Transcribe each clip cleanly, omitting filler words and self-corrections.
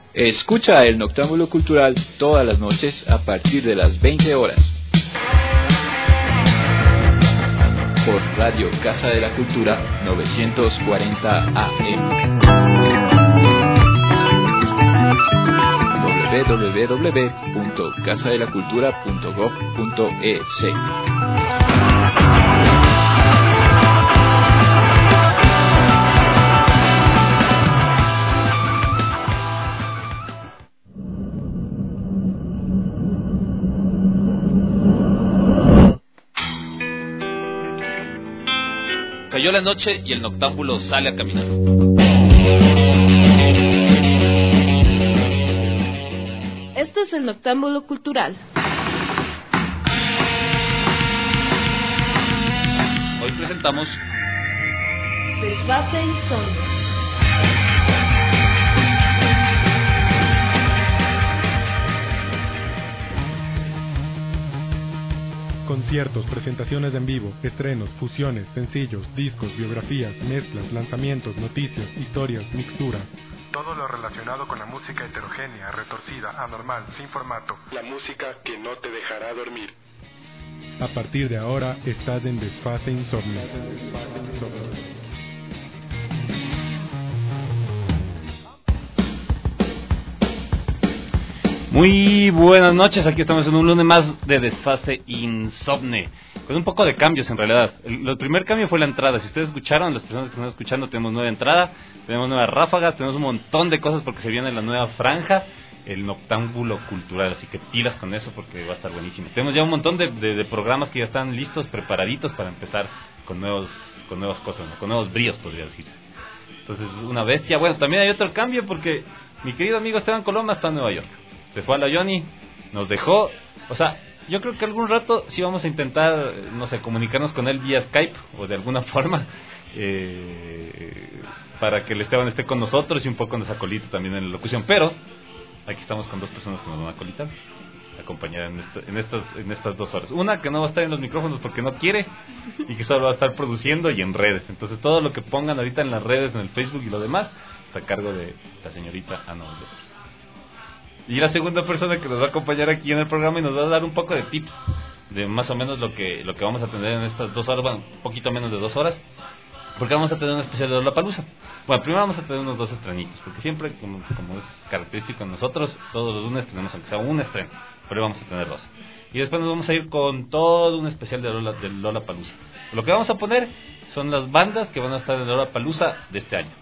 Escucha el Noctámbulo Cultural todas las noches a partir de las 20 horas. Por Radio Casa de la Cultura 940 AM. www.casadelacultura.gov.es. Cayó la noche y el noctámbulo sale a caminar. Esto es el Noctámbulo Cultural. Hoy presentamos Desfase Insomnio. Conciertos, presentaciones en vivo, estrenos, fusiones, sencillos, discos, biografías, mezclas, lanzamientos, noticias, historias, mixturas. Todo lo relacionado con la música heterogénea, retorcida, anormal, sin formato. La música que no te dejará dormir. A partir de ahora estás en Desfase Insomnio. Muy buenas noches, aquí estamos en un lunes más de Desfase Insomne, con un poco de cambios en realidad. El primer cambio fue la entrada. Si ustedes escucharon, las personas que están escuchando, tenemos nueva entrada, tenemos nuevas ráfagas, tenemos un montón de cosas porque se viene la nueva franja, el Noctámbulo Cultural, así que pilas con eso porque va a estar buenísimo. Tenemos ya un montón de programas que ya están listos, preparaditos para empezar con nuevas cosas, ¿no? Con nuevos bríos, podría decirse. Entonces, una bestia. Bueno, también hay otro cambio porque mi querido amigo Esteban Coloma está en Nueva York. Se fue a la Johnny, nos dejó. O sea, yo creo que algún rato sí vamos a intentar, no sé, comunicarnos con él vía Skype o de alguna forma, para que el Esteban esté con nosotros y un poco nos acolite también en la locución. Pero aquí estamos con dos personas que nos van a acolitar, acompañar en estas 2 horas. Una que no va a estar en los micrófonos porque no quiere y que solo va a estar produciendo y en redes. Entonces todo lo que pongan ahorita en las redes, en el Facebook y lo demás, está a cargo de la señorita Ana Olvestia. Y la segunda persona que nos va a acompañar aquí en el programa y nos va a dar un poco de tips de más o menos lo que vamos a tener en estas 2 horas, bueno, un poquito menos de 2 horas, porque vamos a tener un especial de Lollapalooza. Bueno, primero vamos a tener unos 2 estrenitos, porque siempre, como es característico en nosotros, todos los lunes tenemos aunque sea un estreno, pero vamos a tener 2. Y después nos vamos a ir con todo un especial de Lollapalooza. Lo que vamos a poner son las bandas que van a estar en Lollapalooza de este año.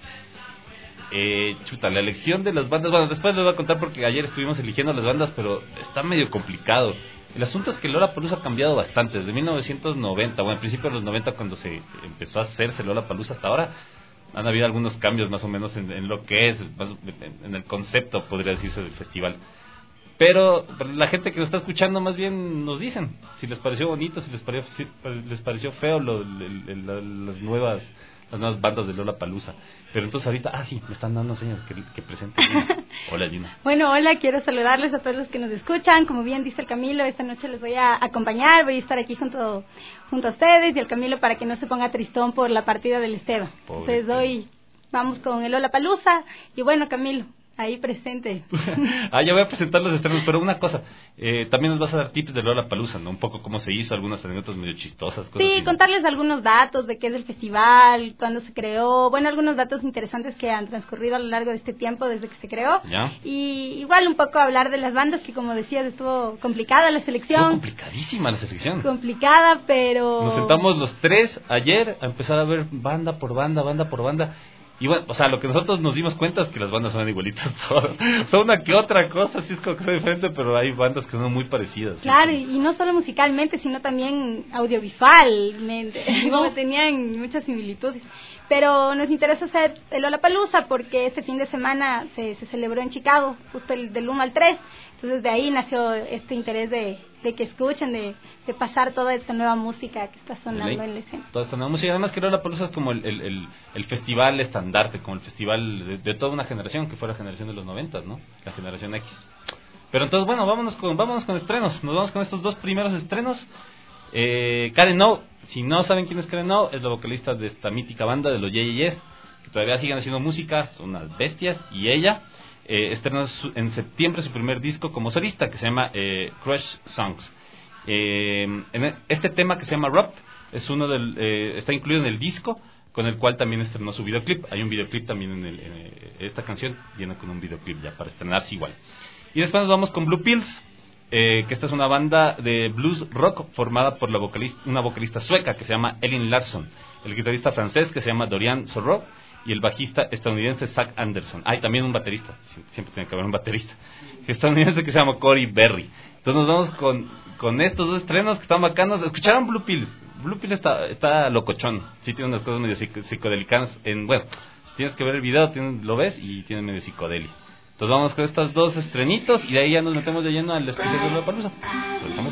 La elección de las bandas, bueno, después les voy a contar porque ayer estuvimos eligiendo las bandas, pero está medio complicado. El asunto es que Lollapalooza ha cambiado bastante, desde 1990, bueno, al principio de los 90 cuando se empezó a hacerse Lollapalooza hasta ahora, han habido algunos cambios más o menos en lo que es, en el concepto, podría decirse, del festival. Pero la gente que nos está escuchando más bien nos dicen si les pareció bonito, si les pareció feo las nuevas bandas de Lollapalooza. Pero entonces ahorita, sí, me están dando señas que presente. Hola, Gina. Bueno, hola, quiero saludarles a todos los que nos escuchan. Como bien dice el Camilo, esta noche les voy a acompañar, voy a estar aquí junto a ustedes y el Camilo para que no se ponga tristón por la partida del Esteban. Entonces vamos con el Lollapalooza y bueno, Camilo, ahí presente. Ya voy a presentar los estrenos, pero una cosa, también nos vas a dar tips de Lollapalooza, ¿no? Un poco cómo se hizo, algunas anécdotas medio chistosas. Sí, así, contarles algunos datos de qué es el festival, cuándo se creó, bueno, algunos datos interesantes que han transcurrido a lo largo de este tiempo desde que se creó. ¿Ya? Y igual un poco hablar de las bandas que, como decías, estuvo complicada la selección. Estuvo complicadísima la selección. Complicada, pero... Nos sentamos los 3 ayer a empezar a ver banda por banda. Y bueno, o sea, lo que nosotros nos dimos cuenta es que las bandas son igualitas todas. Son una que otra cosa, sí es como que son diferentes, pero hay bandas que son muy parecidas. Claro, ¿sí? Y no solo musicalmente, sino también audiovisualmente. Sí, ¿no? Tenían muchas similitudes. Pero nos interesa hacer el Lollapalooza porque este fin de semana se celebró en Chicago, justo del 1 al 3. Entonces de ahí nació este interés de que escuchen, de pasar toda esta nueva música que está sonando en la escena. Toda esta nueva música, además que Lollapalooza es como el festival estandarte, como el festival de toda una generación, que fue la generación de los 90, ¿no? La generación X. Pero entonces, bueno, vámonos con estrenos. Nos vamos con estos 2 primeros estrenos. Karen O, si no saben quién es Karen O, es la vocalista de esta mítica banda de los Yes, que todavía siguen haciendo música, son unas bestias, y ella estrenó en septiembre su primer disco como solista, que se llama Crush Songs. Este tema, que se llama Rob, es está incluido en el disco, con el cual también estrenó su videoclip. Hay un videoclip también en esta canción, viene con un videoclip ya para estrenarse igual. Y después nos vamos con Blue Pills, que esta es una banda de blues rock formada por una vocalista sueca que se llama Elin Larsson, el guitarrista francés que se llama Dorian Sorrow y el bajista estadounidense Zach Anderson. Hay también un baterista, siempre tiene que haber un baterista estadounidense que se llama Corey Berry. Entonces nos vamos con estos dos estrenos que están bacanos. ¿Escucharon Blue Pills? Blue Pills está locochón, sí tiene unas cosas medio psicodélicas. Bueno, si tienes que ver el video, lo ves y tiene medio psicodelia. Entonces vamos con estos dos estrenitos y de ahí ya nos metemos de lleno al especial de Lollapalooza. Regresamos.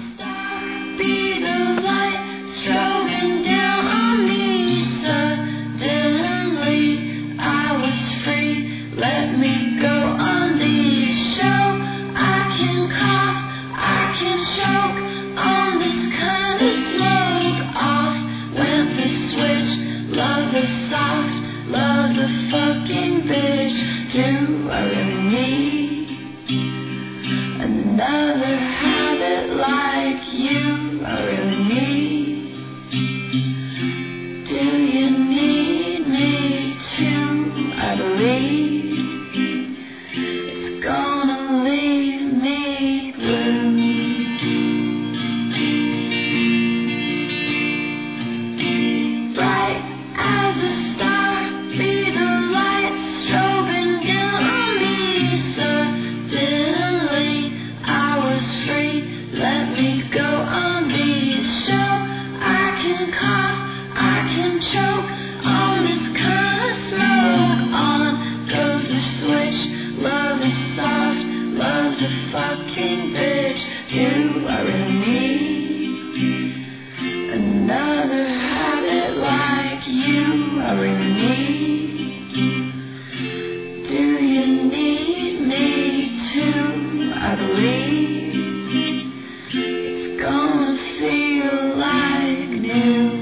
Another habit like you, I really need. Do you need me too? I believe it's gonna leave me blue. Bright as a star, be the light strobing down on me suddenly. I was free, let me go on the show. I can cough, I can choke on this kind of smoke. On goes the switch, love is soft, love's a fucking bitch. Do I really need another habit like you? I really need. Do you need me too? I believe it's gonna feel like new.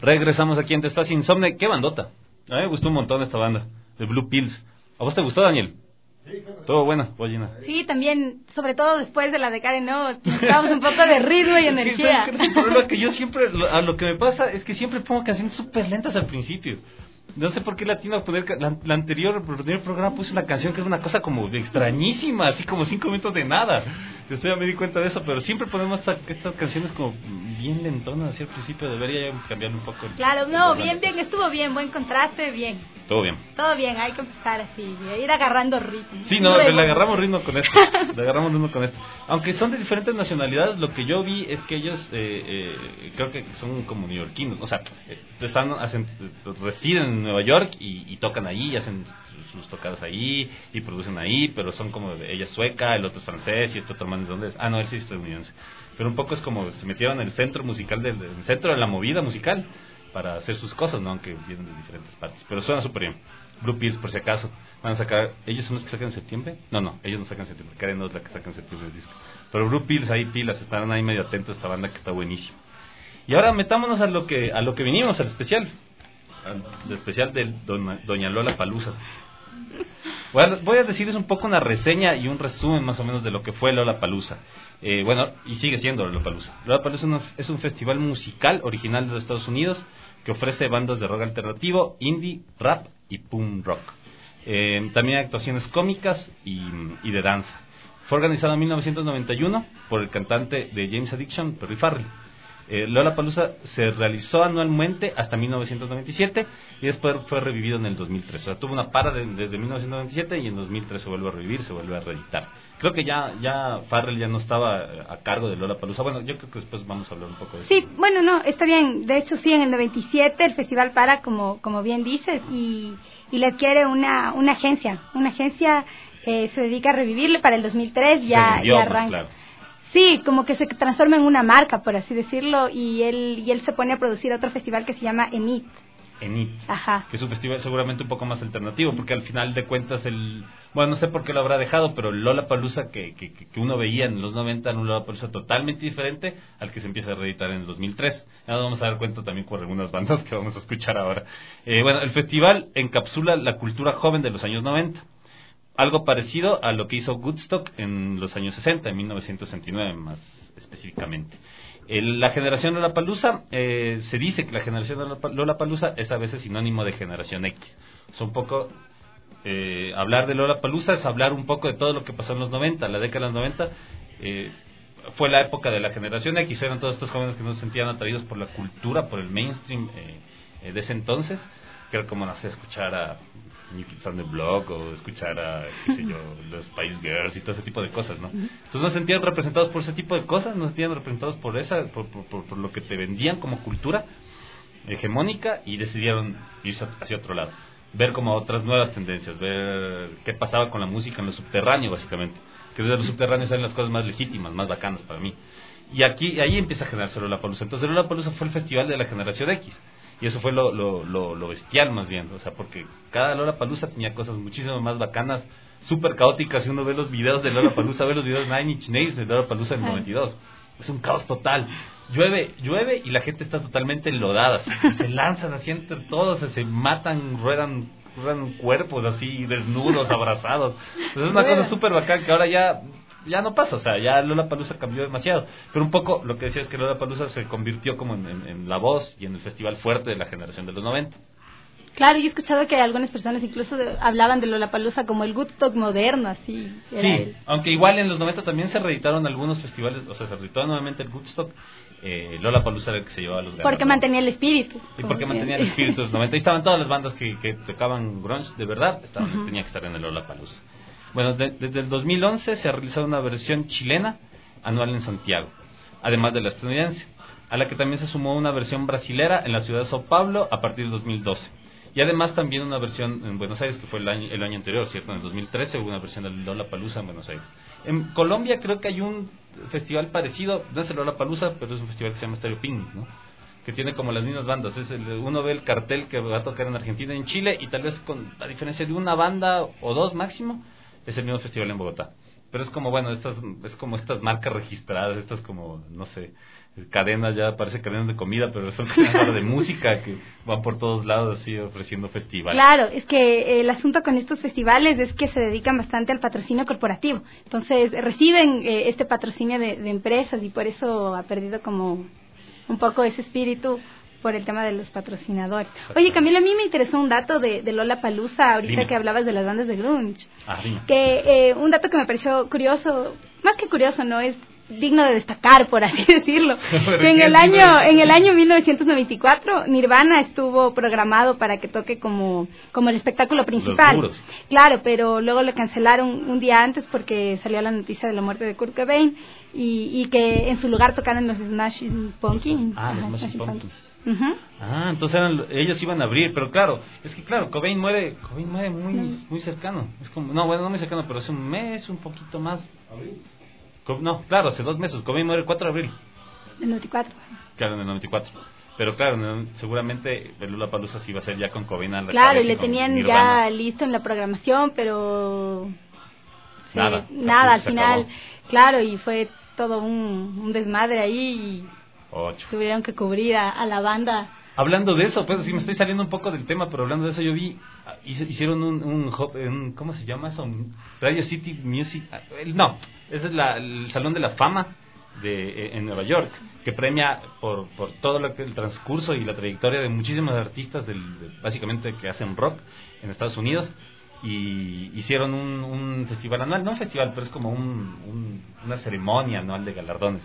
Regresamos aquí en Desfase Insomne. ¡Qué bandota! A mí me gustó un montón esta banda, de Blue Pills. ¿A vos te gustó, Daniel? Sí, claro. Todo buena, vos, Gina. Sí, también, sobre todo después de la de Karen, ¿no? Necesitamos un poco de ritmo y energía. ¿Sabes qué es el problema? Que yo siempre, a lo que me pasa es que siempre pongo canciones súper lentas al principio. No sé por qué latino a poner el anterior programa puse una canción que era una cosa como extrañísima, así como 5 minutos de nada. Después ya me di cuenta de eso, pero siempre ponemos estas canciones como bien lentonas así al principio. Debería ya cambiarle un poco. Claro, no, bien, estuvo bien, buen contraste, bien. Todo bien. Todo bien, hay que empezar así, ir agarrando ritmo. Sí, no, le agarramos ritmo con esto. Aunque son de diferentes nacionalidades, lo que yo vi es que ellos creo que son como neoyorquinos, o sea, residen en Nueva York y tocan ahí, hacen sus tocadas ahí y producen ahí, pero son como ella es sueca, el otro es francés y el otro man de dónde es. No, él sí es estadounidense. Pero un poco es como se metieron en el centro musical el centro de la movida musical para hacer sus cosas, ¿no? Aunque vienen de diferentes partes, pero suena súper bien. Blue Pills, por si acaso, van a sacar, ¿ellos son los que sacan en septiembre? No, ellos no sacan en septiembre, Karen no es la que saca en septiembre el disco, pero Blue Pills, ahí pilas, estarán ahí medio atentos a esta banda que está buenísima. Y ahora metámonos a lo que vinimos, al especial de Doña Lola Palusa. Voy a decirles un poco una reseña y un resumen más o menos de lo que fue Lola Palusa. Y sigue siendo Lola Palusa. Lola Palusa es un festival musical original de los Estados Unidos que ofrece bandas de rock alternativo, indie, rap y punk rock. También hay actuaciones cómicas y de danza. Fue organizado en 1991 por el cantante de James Addiction, Perry Farrell. Lollapalooza se realizó anualmente hasta 1997 y después fue revivido en el 2003. O sea, tuvo una para desde 1997 y en 2003 se vuelve a revivir, se vuelve a reeditar. Creo que ya Farrell ya no estaba a cargo de Lollapalooza. Bueno, yo creo que después vamos a hablar un poco de eso. Sí, bueno, no, está bien. De hecho, sí, en el 97 el festival para, como bien dices, y le adquiere una agencia. Una agencia se dedica a revivirle. Para el 2003 ya arranca. Pues, claro. Sí, como que se transforma en una marca, por así decirlo, y él se pone a producir otro festival que se llama ENIT. Ajá. Que es un festival seguramente un poco más alternativo, porque al final de cuentas no sé por qué lo habrá dejado, pero el Lollapalooza que uno veía en los 90 era un Lollapalooza totalmente diferente al que se empieza a reeditar en el 2003. Ya nos vamos a dar cuenta también por algunas bandas que vamos a escuchar ahora. El festival encapsula la cultura joven de los años 90. Algo parecido a lo que hizo Woodstock en los años 60, en 1969 más específicamente. La generación Lollapalooza, se dice que la generación Lollapalooza es a veces sinónimo de generación X. O sea, un poco, hablar de Lollapalooza es hablar un poco de todo lo que pasó en los 90, la década de los 90. Fue la época de la generación X, eran todos estos jóvenes que no se sentían atraídos por la cultura, por el mainstream de ese entonces, que era como, no sé, escuchar a New Kids on the Block o escuchar a, qué sé yo, los Spice Girls y todo ese tipo de cosas, ¿no? Entonces no se sentían representados por ese tipo de cosas, no se sentían representados por lo que te vendían como cultura hegemónica y decidieron irse hacia otro lado, ver como otras nuevas tendencias, ver qué pasaba con la música en lo subterráneo, básicamente, que desde lo subterráneo salen las cosas más legítimas, más bacanas para mí. Y ahí empieza a generarse Lollapalooza. Entonces Lollapalooza fue el festival de la generación X. Y eso fue lo bestial más bien, o sea, porque cada Lollapalooza tenía cosas muchísimo más bacanas, súper caóticas. Si uno ve los videos de Lollapalooza, ve los videos de Nine Inch Nails de Lollapalooza en el 92. Es un caos total. Llueve y la gente está totalmente enlodada. Se lanzan así entre todos, se matan, ruedan cuerpos así, desnudos, abrazados. Entonces es una cosa súper bacán que ahora ya no pasa, o sea, ya Lollapalooza cambió demasiado. Pero un poco lo que decía es que Lollapalooza se convirtió como en la voz y en el festival fuerte de la generación de los 90. Claro, yo he escuchado que algunas personas incluso hablaban de Lollapalooza como el Woodstock moderno, así. Sí, aunque igual en los 90 también se reeditaron algunos festivales, o sea, se reeditó nuevamente el Woodstock. Lollapalooza era el que se llevaba a los ganadores. Porque mantenía el espíritu. Y porque mantenía el espíritu de los 90. Y estaban todas las bandas que tocaban grunge de verdad, tenía que estar en el Lollapalooza. Bueno, desde el 2011 se ha realizado una versión chilena anual en Santiago, además de la estadounidense, a la que también se sumó una versión brasilera en la ciudad de Sao Paulo a partir del 2012. Y además también una versión en Buenos Aires, que fue el año anterior, ¿cierto? En el 2013 hubo una versión del Lollapalooza en Buenos Aires. En Colombia creo que hay un festival parecido, no es el Lollapalooza, pero es un festival que se llama Stereo Picnic, ¿no? Que tiene como las mismas bandas. Uno ve el cartel que va a tocar en Argentina y en Chile, y tal vez con la diferencia de una banda o dos máximo, es el mismo festival en Bogotá. Pero es como, bueno, es como estas marcas registradas, estas como, no sé, cadenas, ya parece cadenas de comida, pero son cadenas de música que van por todos lados así ofreciendo festivales. Claro, es que el asunto con estos festivales es que se dedican bastante al patrocinio corporativo. Entonces reciben este patrocinio de empresas y por eso ha perdido como un poco ese espíritu por el tema de los patrocinadores. Oye, Camila, a mí me interesó un dato de Lollapalooza ahorita. Dime. Que hablabas de las bandas de grunge. Que un dato que me pareció curioso, más que curioso, no es digno de destacar, por así decirlo. Que en el año 1994 Nirvana estuvo programado para que toque como el espectáculo principal. Claro, pero luego lo cancelaron un día antes porque salió la noticia de la muerte de Kurt Cobain y que en su lugar tocaron los Smashing Pumpkins. Los Smashing Pumpkins. Entonces ellos iban a abrir, pero claro, Cobain muere muy cercano. Es como, no muy cercano, pero hace un mes, un poquito más. No, claro, hace 2 meses. Cobain muere el 4 de abril. ¿El 94? Claro, en el 94. Pero claro, seguramente el Lollapalooza sí va a ser ya con Cobain a la Claro, y le tenían ya listo en la programación, pero nada al final. Acabó. Claro, y fue todo un desmadre ahí y tuvieron que cubrir a la banda. Hablando de eso, pues sí me estoy saliendo un poco del tema, pero hablando de eso yo vi, hicieron un ¿cómo se llama eso? Radio City Music, no, ese es el Salón de la Fama en Nueva York, que premia por todo el transcurso y la trayectoria de muchísimos artistas básicamente que hacen rock en Estados Unidos, y hicieron un festival anual, no un festival, pero es como una ceremonia anual de galardones,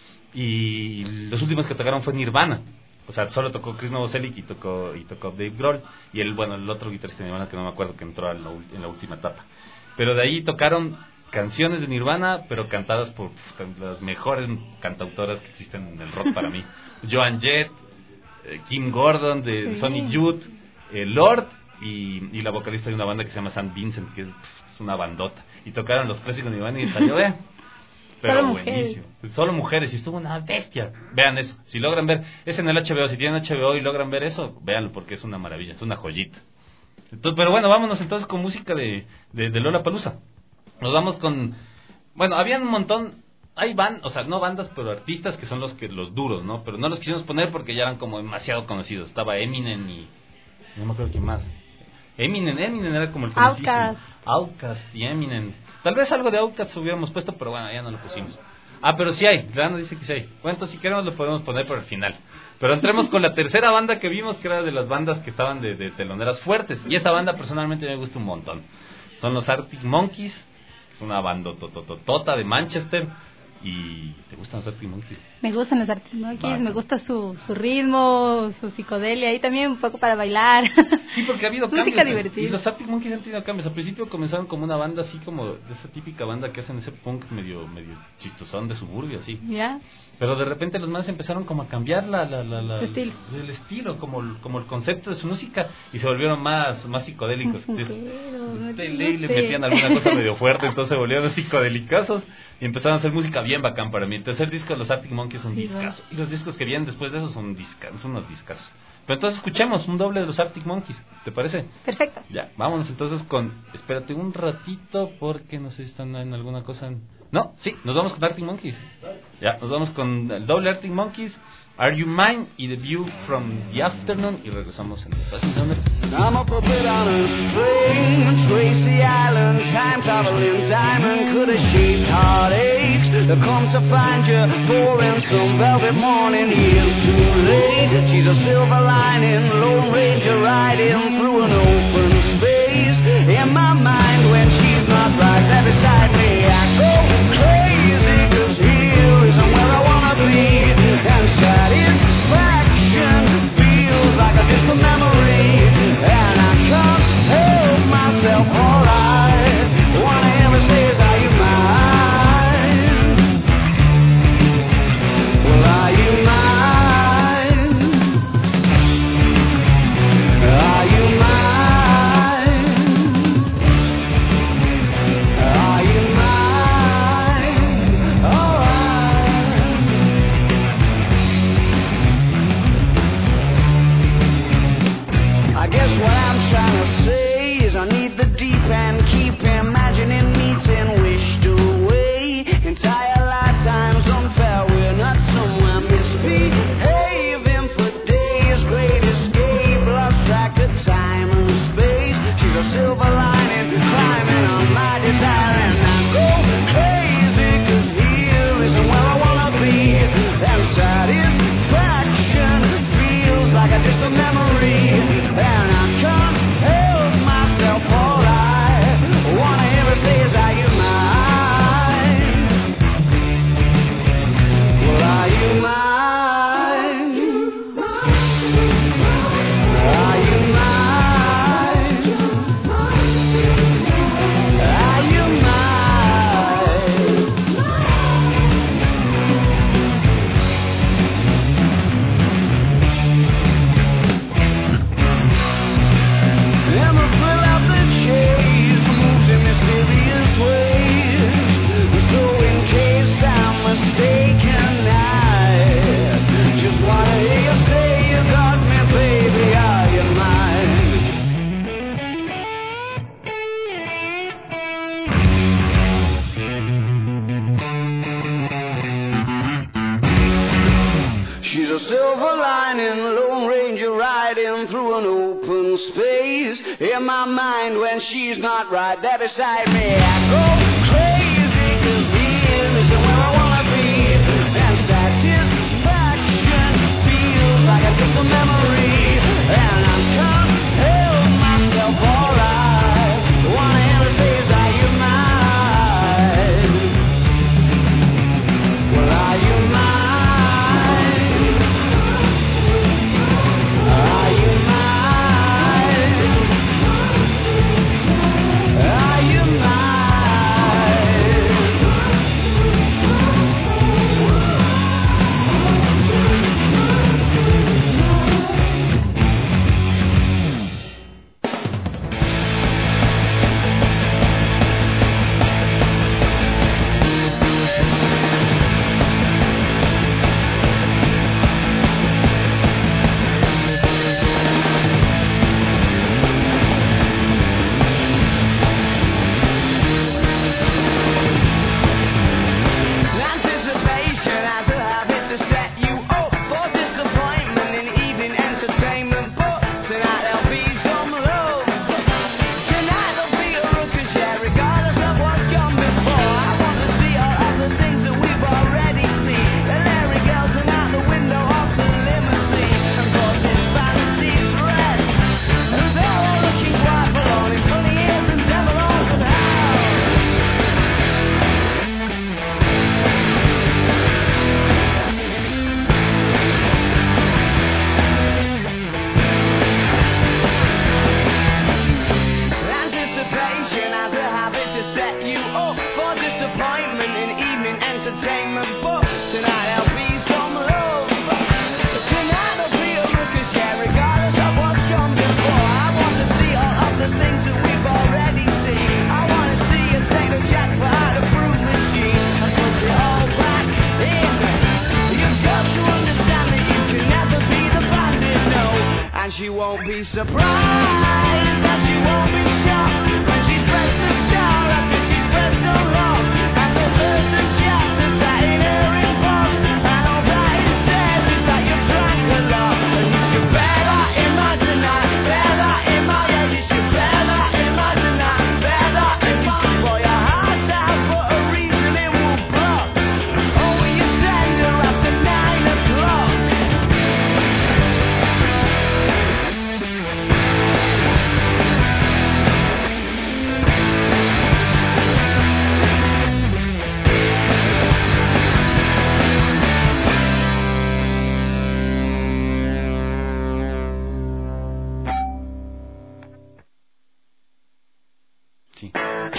y los últimos que tocaron fue Nirvana. O sea, solo tocó Chris Novoselic y tocó Dave Grohl y el otro guitarrista de Nirvana que no me acuerdo, que entró en la última etapa. Pero de ahí tocaron canciones de Nirvana, pero cantadas por las mejores cantautoras que existen en el rock para mí. Joan Jett, Kim Gordon de Sonic Youth, Lord y la vocalista de una banda que se llama St. Vincent, que es una bandota. Y tocaron los clásicos de Nirvana y estalló, pero buenísimo. Solo mujeres, y estuvo una bestia. Vean eso, si logran ver, es en el HBO, si tienen HBO y logran ver eso, véanlo porque es una maravilla, es una joyita. Entonces, pero bueno, vámonos entonces con música de Lollapalooza. Nos vamos con, bueno, habían un montón, no bandas, pero artistas que son los duros, ¿no? Pero no los quisimos poner porque ya eran como demasiado conocidos. Estaba Eminem y no me acuerdo quién más. Eminem era como el famosísimo. Outkast y Eminem. Tal vez algo de Outkast hubiéramos puesto, pero bueno, ya no lo pusimos. Pero sí hay, Rano dice que sí hay. Bueno, entonces si queremos lo podemos poner por el final. Pero entremos con la tercera banda que vimos, que era de las bandas que estaban de teloneras fuertes. Y esta banda personalmente me gusta un montón. Son los Arctic Monkeys, que es una banda tototota de Manchester. ¿Y te gustan los Arctic Monkeys? Me gustan los Arctic Monkeys, me gusta su ritmo, su psicodelia, y también un poco para bailar. Sí, porque ha habido música cambios. Divertida. Y los Arctic Monkeys han tenido cambios. Al principio comenzaron como una banda así como de esa típica banda que hacen ese punk medio chistosón de suburbio, así. ¿Ya? Pero de repente los más empezaron como a cambiar el estilo, como el concepto de su música, y se volvieron más psicodélicos. Le metían alguna cosa medio fuerte, entonces se volvieron psicodelicazos y empezaron a hacer música bien bacán para mí. El tercer disco de los Arctic Monkeys es un discazo, y los discos que vienen después de eso son unos discazos. Pero entonces escuchemos un doble de los Arctic Monkeys, ¿te parece? Perfecto. Ya, vámonos entonces espérate un ratito porque no sé si están en alguna cosa. No, sí, nos vamos con Arctic Monkeys. Ya, nos vamos con el doble Arctic Monkeys, Are You Mine y The View from the Afternoon, y regresamos en el Passing Summer. I'm up a bit on a string, Tracy Island, time traveling diamond, could have shaped heartaches. I come to find you, pouring some velvet morning, years too late. She's a silver lining, Lone Ranger riding through an open space. In my mind when she's not right there beside me, I go crazy, 'cause here isn't where I wanna be. And satisfaction feels like a distant memory, and I can't help myself. All I wanna ever say is, are you mine? Well, are you mine? Are you mine? Are you mine? Oh, I guess what I'm trying to say is I need the deep end, keep imagining meeting wished away. Entire lifetimes unfair, we're not somewhere and space in my mind when she's not right there beside me. I go crazy 'cause here isn't where I wanna be, and satisfaction feels like a distant memory, and I can't help myself alright. Wanna hear it say, are you mine? Well, are you mine? Are you mine? Are you mine? Anticipation has a habit to set you up for disappointment in evening entertainment. But tonight there'll be some love. Tonight there'll be a ruckus, yeah, regardless of what's gone before. I want to see all of the things that we've already seen. The Larry girls and out the window of the limousine, and voices fancy dress. And they're all looking quite forlorn in funny ears and devil horns and hell. Anticipation has a habit to set you up for disappointment in evening entertainment. But tonight there'll be some love. Tonight there'll be a ruckus, yeah, regardless of what's gone before. I want to see all of the things that we've already seen. I want to see you take the jackpot out of Bruce machine and put it all back in. You've got to understand that you can never be the bandit, no. And she won't be surprised, that she won't be shocked when she's pressed the star after she's pressed so long. And the first and shots is that in her inbox, and all that it says is that you've drank a lot. And you should bear that in mind tonight, bear that in mind, yeah, you should bear that in mind tonight, bear that in mind. For your heart's out for a reason it will block. Oh, will you send her after 9 o'clock? Sí.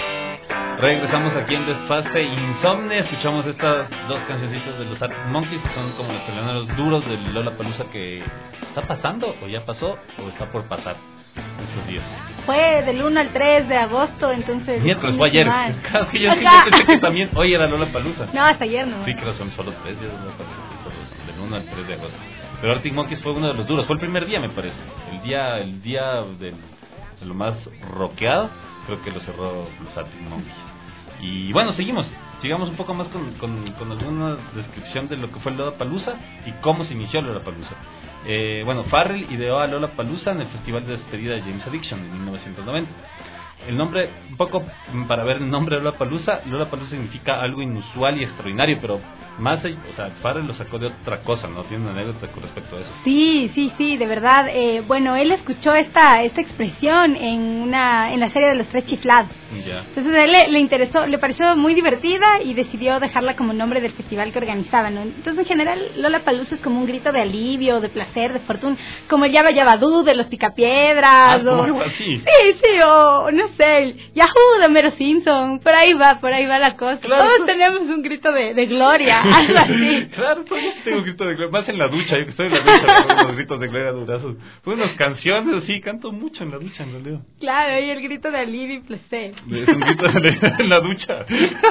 Regresamos aquí en Desfase Insomne. Escuchamos estas dos cancioncitas de los Arctic Monkeys, que son como los peleoneros duros del Lollapalooza, que está pasando, o ya pasó, o está por pasar estos días. Fue del 1 al 3 de agosto, entonces... Miércoles fue ayer. Mal. Cada vez que yo siempre pensé que también hoy era Lollapalooza. No, hasta ayer no. Sí, creo que son solo 3 días de Lollapalooza, del 1 al 3 de agosto. Pero Arctic Monkeys fue uno de los duros, fue el primer día, me parece. El día de lo más rockeado, creo que lo cerró los Arctic Monkeys. Y bueno, sigamos un poco más con alguna descripción de lo que fue el Lollapalooza y cómo se inició el Lollapalooza. Bueno, Farrell ideó a Lollapalooza en el festival de despedida de James Addiction en 1990. El nombre, un poco para ver el nombre de Lollapalooza significa algo inusual y extraordinario, pero más, o sea, Farrell lo sacó de otra cosa, ¿no? Tiene una anécdota con respecto a eso. Sí, de verdad. Bueno, él escuchó esta expresión en la serie de los Tres Chiflados. Ya. Entonces a él le interesó, le pareció muy divertida y decidió dejarla como nombre del festival que organizaba, ¿no? Entonces en general Lollapalooza es como un grito de alivio, de placer, de fortuna, como el Yabba Yabba Doo de los Picapiedras. Como algo así. Sí, o no sé, el Yahoo de Homero Simpson, por ahí va la cosa. Claro, todos tenemos un grito de gloria, algo así. Claro, todos tengo un grito de gloria, más en la ducha, yo que estoy en la ducha, tengo unos gritos de gloria durazos. Fue unas canciones así, canto mucho en la ducha, en realidad. Claro, y el grito de alivio y placer. Es un grito en la ducha.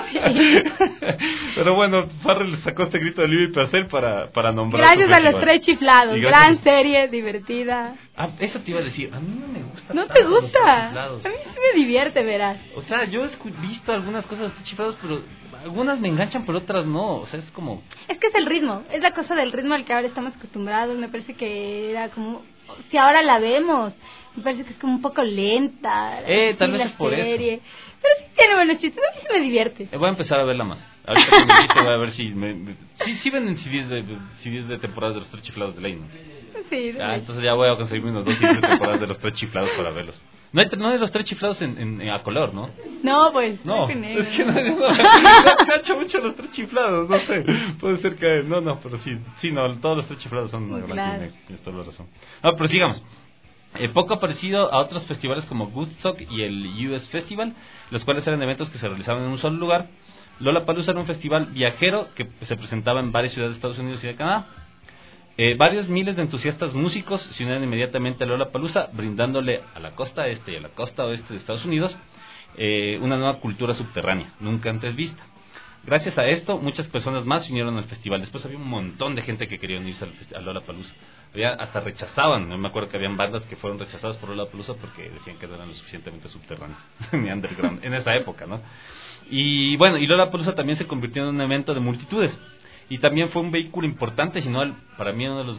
Sí. Pero bueno, Farrell sacó este grito de alivio y placer para nombrar. Gracias a los Tres Chiflados, gran serie, divertida. Eso te iba a decir, a mí no me gusta. ¿No te gusta? A mí sí me divierte, verás. O sea, yo he visto algunas cosas de Chiflados, pero algunas me enganchan, pero otras no. O sea, es como... Es que es el ritmo, es la cosa del ritmo al que ahora estamos acostumbrados. Me parece que era como si ahora la vemos, me parece que es como un poco lenta. Tal vez la es por serie. Pero sí tiene buenos chistes, a mí sí me divierte. Voy a empezar a verla más. Ahorita que me dijiste, voy a ver si sí venden CDs de temporadas de los Tres Chiflados de ley, ¿no? Sí. Entonces ya voy a conseguirme unos 2 CDs de temporadas de los Tres Chiflados para verlos. No hay los Tres Chiflados a color, ¿no? No, pues. No, es que no se ha hecho mucho los Tres Chiflados, no sé. Puede ser que... No, pero sí, no, todos los Tres Chiflados son una gran y tienes toda la razón. Pero sigamos. Poco ha parecido a otros festivales como Woodstock y el US Festival, los cuales eran eventos que se realizaban en un solo lugar. Lollapalooza era un festival viajero que se presentaba en varias ciudades de Estados Unidos y de Canadá. Varios miles de entusiastas músicos se unieron inmediatamente a Lollapalooza, brindándole a la costa este y a la costa oeste de Estados Unidos una nueva cultura subterránea, nunca antes vista. Gracias a esto, muchas personas más se unieron al festival. Después había un montón de gente que quería unirse a Lollapalooza. Hasta rechazaban. Me acuerdo que habían bandas que fueron rechazadas por Lollapalooza porque decían que no eran lo suficientemente subterráneos, ni underground, en esa época, ¿no? Y bueno, y Lollapalooza también se convirtió en un evento de multitudes. Y también fue un vehículo importante, sino para mí uno de los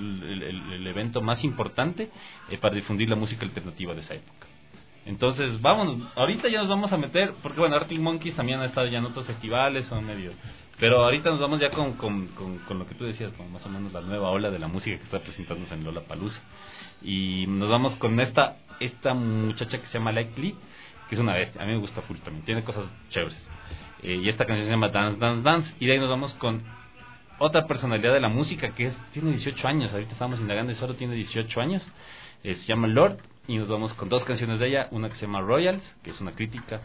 el evento más importante para difundir la música alternativa de esa época. Entonces, vámonos, ahorita ya nos vamos a meter, porque bueno, Arctic Monkeys también ha estado ya en otros festivales, son medio... Pero ahorita nos vamos ya con lo que tú decías, con más o menos la nueva ola de la música que está presentándose en Lollapalooza. Y nos vamos con esta muchacha que se llama Like Lee, que es una bestia, a mí me gusta full también, tiene cosas chéveres. Y esta canción se llama Dance, Dance, Dance, y de ahí nos vamos con otra personalidad de la música que tiene 18 años, ahorita estamos indagando y solo tiene 18 años, se llama Lorde, y nos vamos con 2 canciones de ella, una que se llama Royals, que es una crítica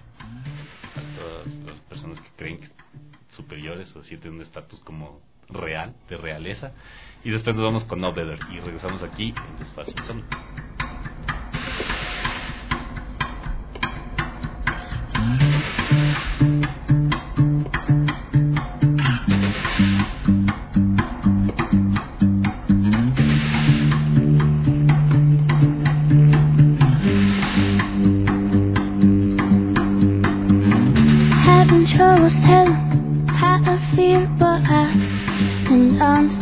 a todas las personas que creen que superiores o sienten un estatus como real, de realeza, y después nos vamos con No Better, y regresamos aquí en Desfase Insomnio. Trouble telling how I feel, but I can dance.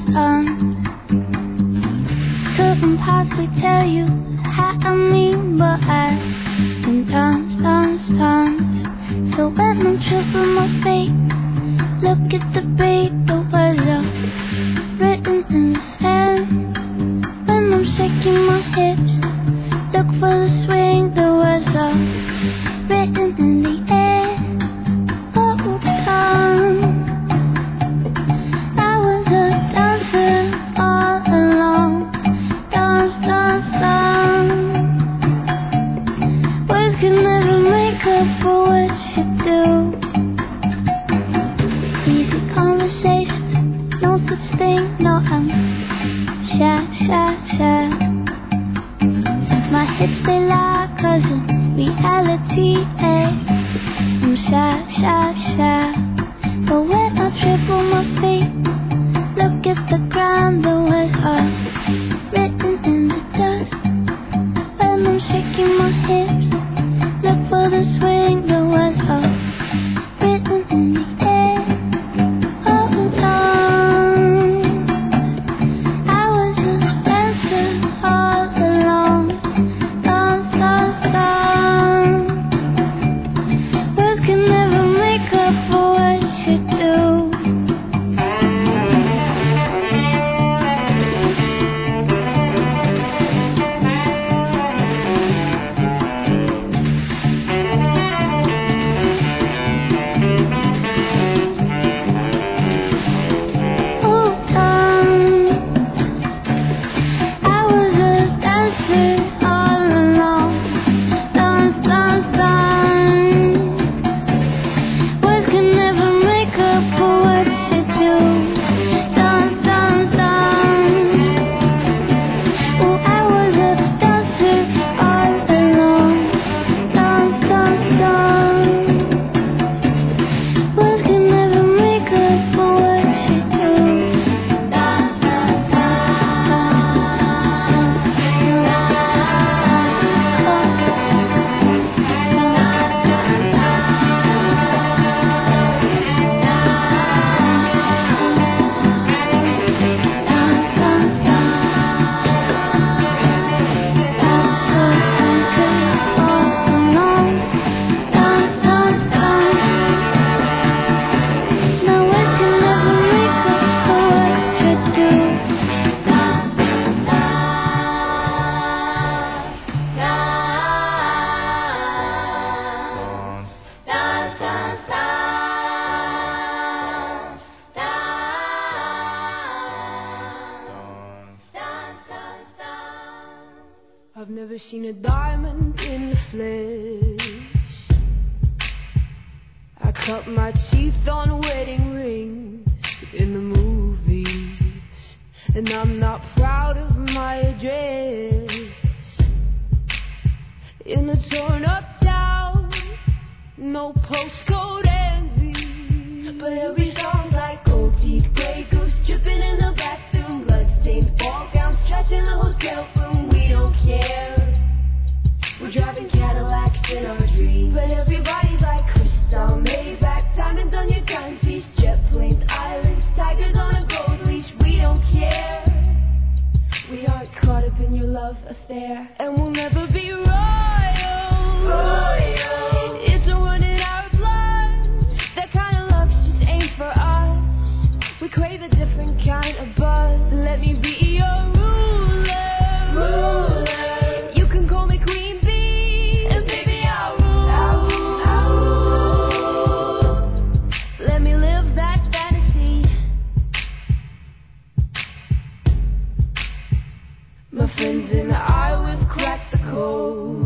Couldn't possibly tell you how I mean, but I can dance. So when I'm tripping my feet, look at the beat, the words are written in the sand. When I'm shaking my hips, look for the swing, the words are written in the air. My hips they lie, 'cause in reality, I'm shy. But when I triple my feet, look at the ground, the words are written in the dust. When I'm shaking my hips, look for the swing, the words are written in the air. I was a dancer all alone. Words can never make up for what you do. seen a diamond in the flesh. I cut my teeth on wedding rings in the movies, and I'm not proud of my address. In a torn up town, no postcode envy, but every song's like gold teeth, grey goose dripping in the bathroom, bloodstains, ball gowns, trash in the hotel room. We don't care. We're driving Cadillacs in our dreams, but everybody's like crystal, Maybach, diamonds on your timepiece, jet planes, islands, tigers on a gold leash. We don't care. We aren't caught up in your love affair, and we'll never be royal. It's a run in our blood. That kind of love just ain't for us. We crave a different kind of buzz. Let me be your ruler. You can call me Queen Bee, and baby I'll rule. Let me live that fantasy. My friends and I, we've cracked the code.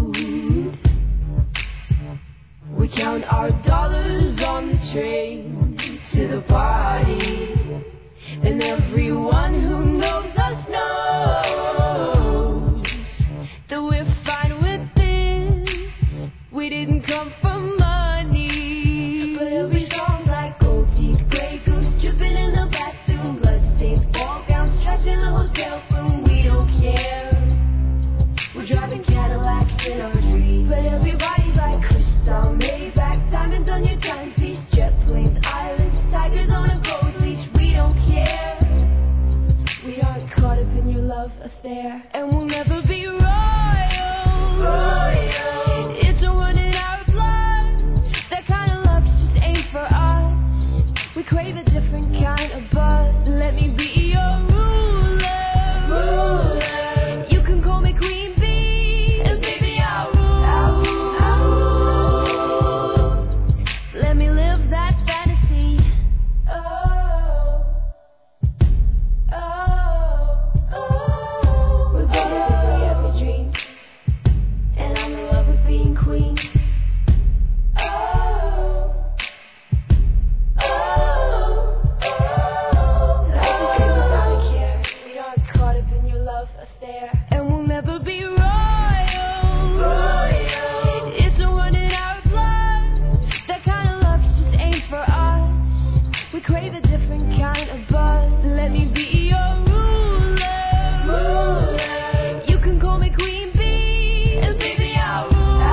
We count our dollars on the train to the party, and everyone who knows us knows that we're fine with this. We didn't come for money, but every song's like gold teeth, grey goose dripping in the bathroom, bloodstains, ball gowns, trash in the hotel room. We don't care. We're driving Cadillacs in our dreams, but everybody's like crystal, Maybach, diamonds on your timepiece, jet planes, islands, tigers on a gold leash. We don't care. We aren't caught up in your love affair, and we'll never be royal. It's a run in our blood. That kind of love just ain't for us. We crave a different kind of buzz. Let me be your ruler. You can call me Queen Bee, and baby I'll rule. Let me live that fantasy. We're better than we ever dreamed, and I'm in love with being queen. Life is great without a care. We aren't caught up in your love affair, and we'll never be royal. It's a run in our blood. That kind of love just ain't for us. We crave a different kind of buzz. Let me be your ruler. You can call me Queen Bee, and baby I'll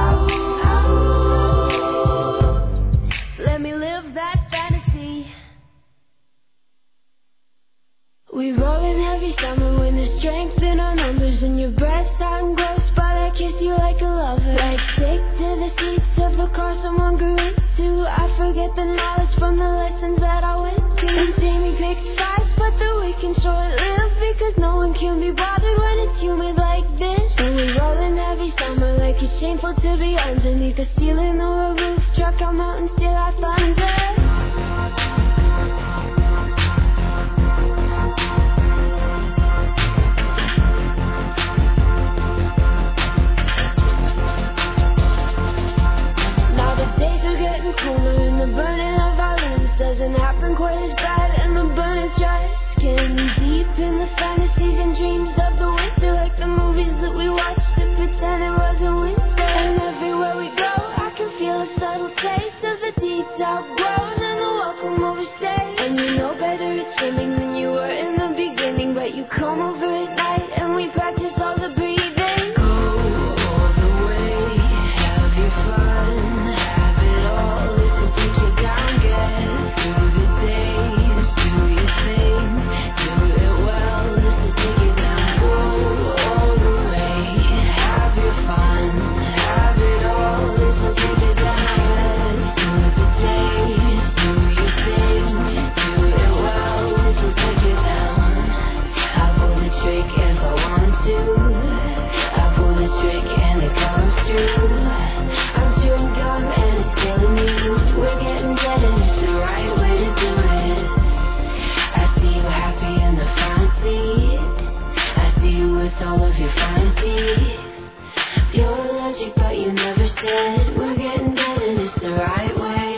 rule. Let me live that fantasy. We roll in every summer when there's strength in our numbers, and your breath sound gross, but I kiss you like a lover. Like stick to the seats of the car someone grew into. I forget the knowledge from the lessons that I went to. And Jamie picks fights, but the weekend short-lived, because no one can be bothered when it's humid like this. And we roll in every summer like it's shameful to be underneath a ceiling or a roof. Truck on mountains till I thunder. Cooler, and the burning of our limbs doesn't happen quite as bad, and the burn is dry skin deep in the fantasies and dreams of the winter, like the movies that we watched to pretend it wasn't winter. And everywhere we go, I can feel a subtle taste of the deeds outgrown. magic, but you never said we're getting done and it's the right way.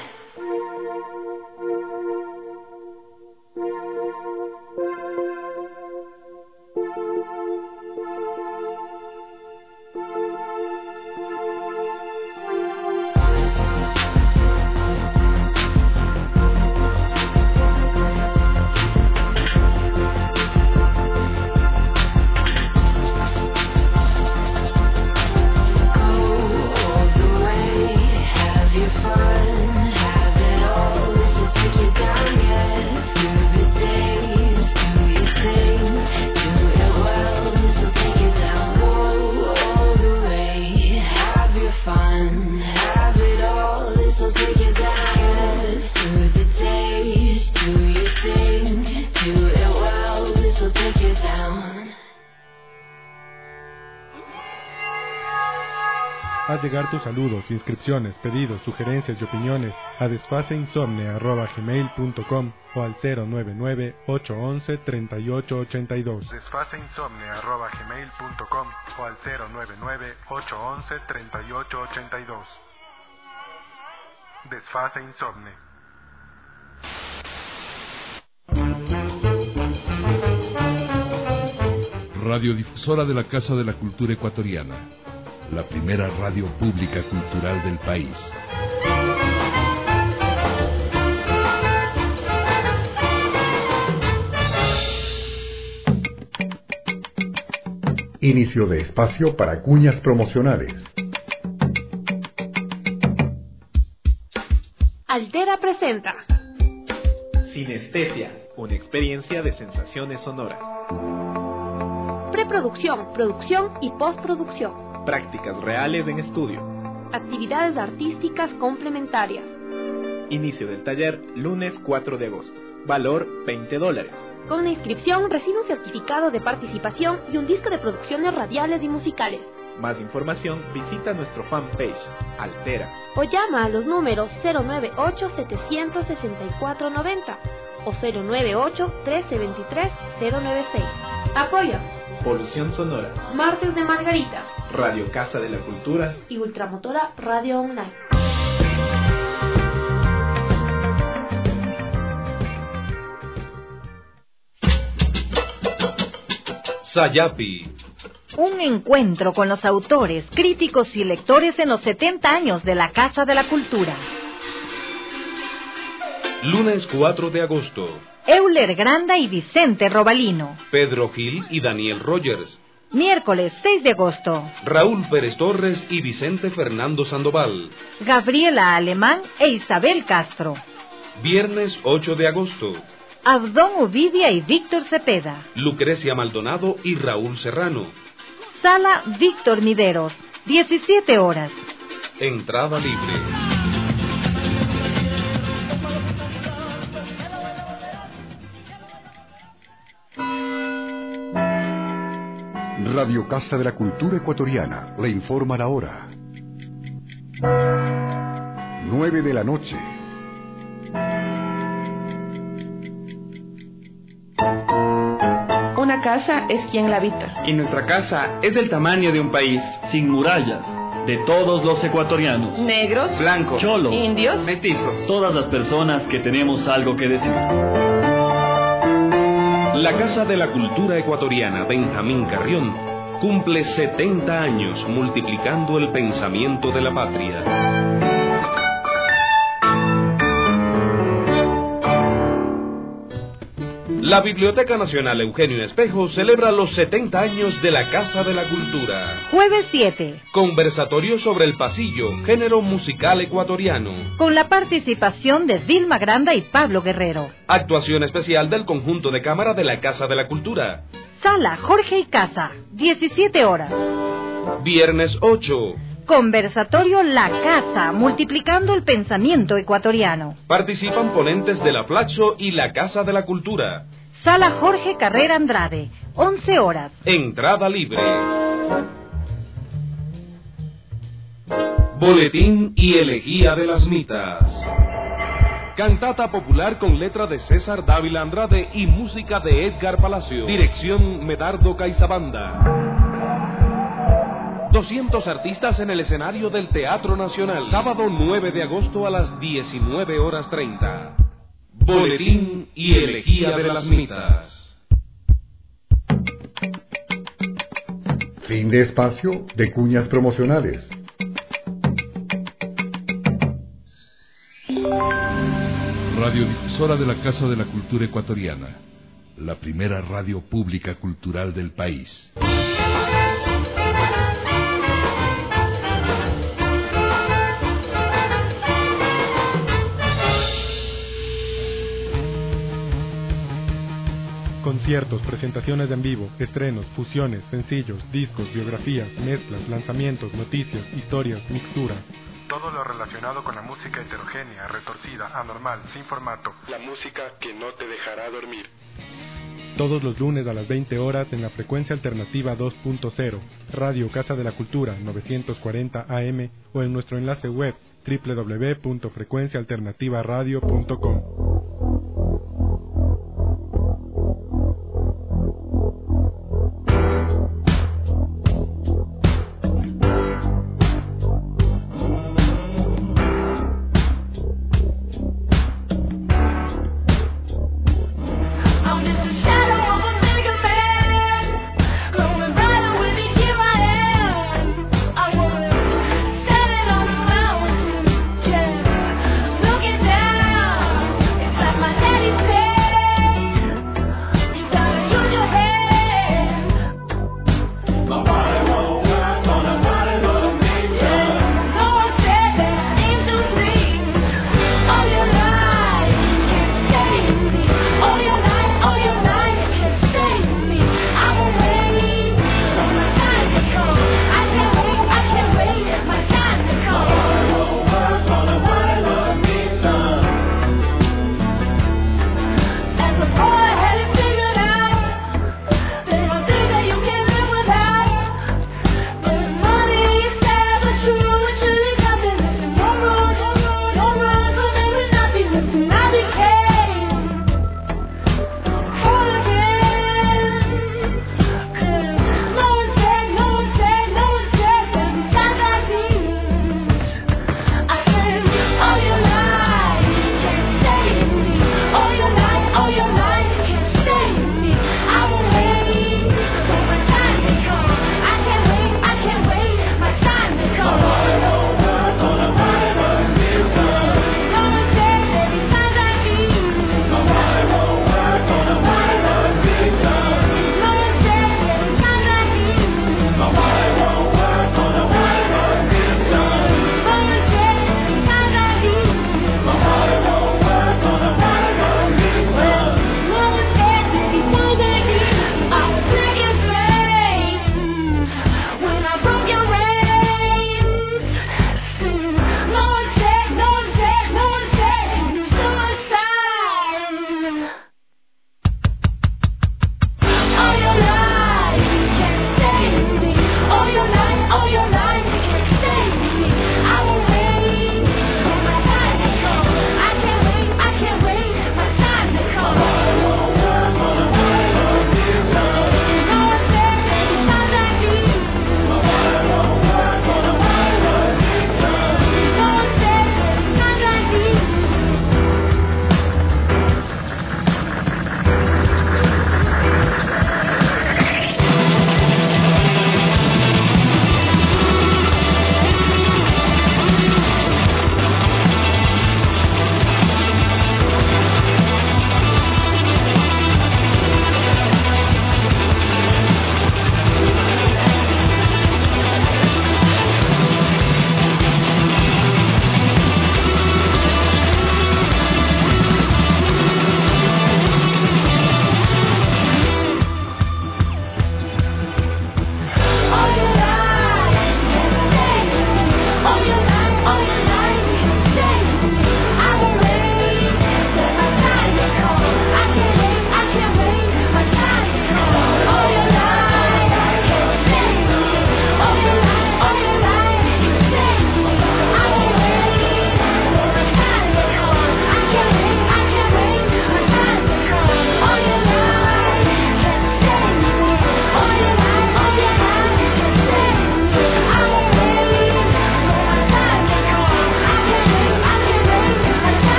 Haz llegar tus saludos, inscripciones, pedidos, sugerencias y opiniones a desfaseinsomne@gmail.com o al 099-811-3882. Desfaseinsomne@gmail.com o al 099-811-3882. Desfase Insomne. Radiodifusora de la Casa de la Cultura Ecuatoriana, la primera radio pública cultural del país. Inicio de espacio para cuñas promocionales. Altera presenta Sinestesia, una experiencia de sensaciones sonoras. preproducción, producción y postproducción. Prácticas reales en estudio. Actividades artísticas complementarias. Inicio del taller lunes 4 de agosto. Valor $20. Con la inscripción recibe un certificado de participación y un disco de producciones radiales y musicales. Más información visita nuestro fanpage Altera O llama a los números 098-764-90 o 098-1323-096. Apoya Polución Sonora, Martes de Margarita, Radio Casa de la Cultura y Ultramotora Radio Online. Sayapi. Un encuentro con los autores, críticos y lectores en los 70 años de la Casa de la Cultura. Lunes 4 de agosto. Euler Granda y Vicente Robalino. Pedro Gil y Daniel Rogers. Miércoles 6 de agosto. Raúl Pérez Torres y Vicente Fernando Sandoval. Gabriela Alemán e Isabel Castro. Viernes 8 de agosto. Abdón Uvidia y Víctor Cepeda. Lucrecia Maldonado y Raúl Serrano. Sala Víctor Mideros, 17 horas. Entrada libre. Radio Casa de la Cultura Ecuatoriana le informa la hora. 9 de la noche. Una casa es quien la habita. Y nuestra casa es del tamaño de un país, sin murallas, de todos los ecuatorianos. Negros, blancos, cholos, indios, metizos, todas las personas que tenemos algo que decir. La Casa de la Cultura Ecuatoriana Benjamín Carrión cumple 70 años multiplicando el pensamiento de la patria. La Biblioteca Nacional Eugenio Espejo celebra los 70 años de la Casa de la Cultura. Jueves 7. Conversatorio sobre el pasillo, género musical ecuatoriano. Con la participación de Vilma Granda y Pablo Guerrero. Actuación especial del conjunto de cámara de la Casa de la Cultura. Sala Jorge y Casa, 17 horas. Viernes 8. Conversatorio La Casa, multiplicando el pensamiento ecuatoriano. Participan ponentes de la Flaxo y la Casa de la Cultura. Sala Jorge Carrera Andrade, 11 horas. Entrada libre. Boletín y elegía de las mitas. Cantata popular con letra de César Dávila Andrade y música de Edgar Palacio. Dirección Medardo Caizabanda. 200 artistas en el escenario del Teatro Nacional. Sábado 9 de agosto a las 19:30. Boletín y elegía de las mitas. Fin de espacio de cuñas promocionales. Radiodifusora de la Casa de la Cultura Ecuatoriana, la primera radio pública cultural del país. Conciertos, presentaciones en vivo, estrenos, fusiones, sencillos, discos, biografías, mezclas, lanzamientos, noticias, historias, mixturas. Todo lo relacionado con la música heterogénea, retorcida, anormal, sin formato. La música que no te dejará dormir. Todos los lunes a las 20 horas en la frecuencia alternativa 2.0, Radio Casa de la Cultura 940 AM o en nuestro enlace web www.frecuenciaalternativaradio.com.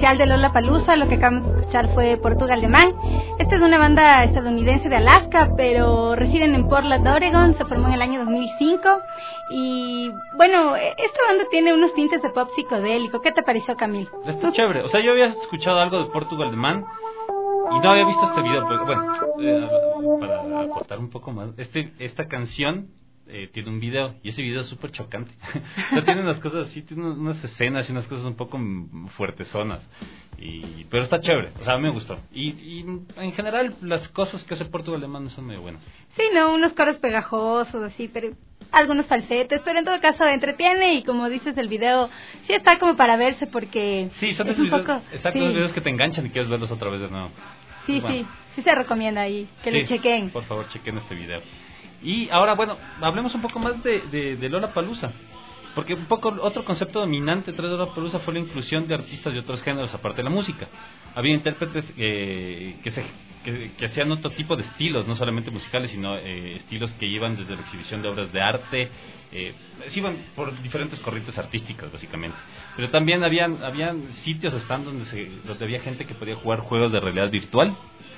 musical de Lollapalooza. Lo que acabamos de escuchar fue Portugal de Man. Esta es una banda estadounidense de Alaska, pero residen en Portland, Oregon. Se formó en el año 2005. Y bueno, esta banda tiene unos tintes de pop psicodélico. ¿Qué te pareció, Camil? Está chévere. O sea, yo había escuchado algo de Portugal de Man y no había visto este video, pero bueno, para aportar un poco más, esta canción tiene un video, y ese video es súper chocante. O sea, tiene unas cosas así, tiene unas escenas y unas cosas un poco fuertezonas, pero está chévere, o sea, a mí me gustó. Y en general las cosas que hace Portugal de Man son medio buenas. Sí, no, unos coros pegajosos, así, pero algunos falsetes, pero en todo caso entretiene, y como dices, el video sí está como para verse, porque sí, son es esos un videos, poco... exacto, sí. Los videos que te enganchan y quieres verlos otra vez de nuevo. Sí, bueno. sí se recomienda ahí, que lo chequen. Por favor, chequen este video. Y ahora, bueno, hablemos un poco más de Lollapalooza, porque un poco otro concepto dominante tras Lollapalooza fue la inclusión de artistas de otros géneros aparte de la música. Había intérpretes que hacían otro tipo de estilos, no solamente musicales, sino estilos que iban desde la exhibición de obras de arte, se iban por diferentes corrientes artísticas, básicamente. Pero también habían sitios donde había gente que podía jugar juegos de realidad virtual.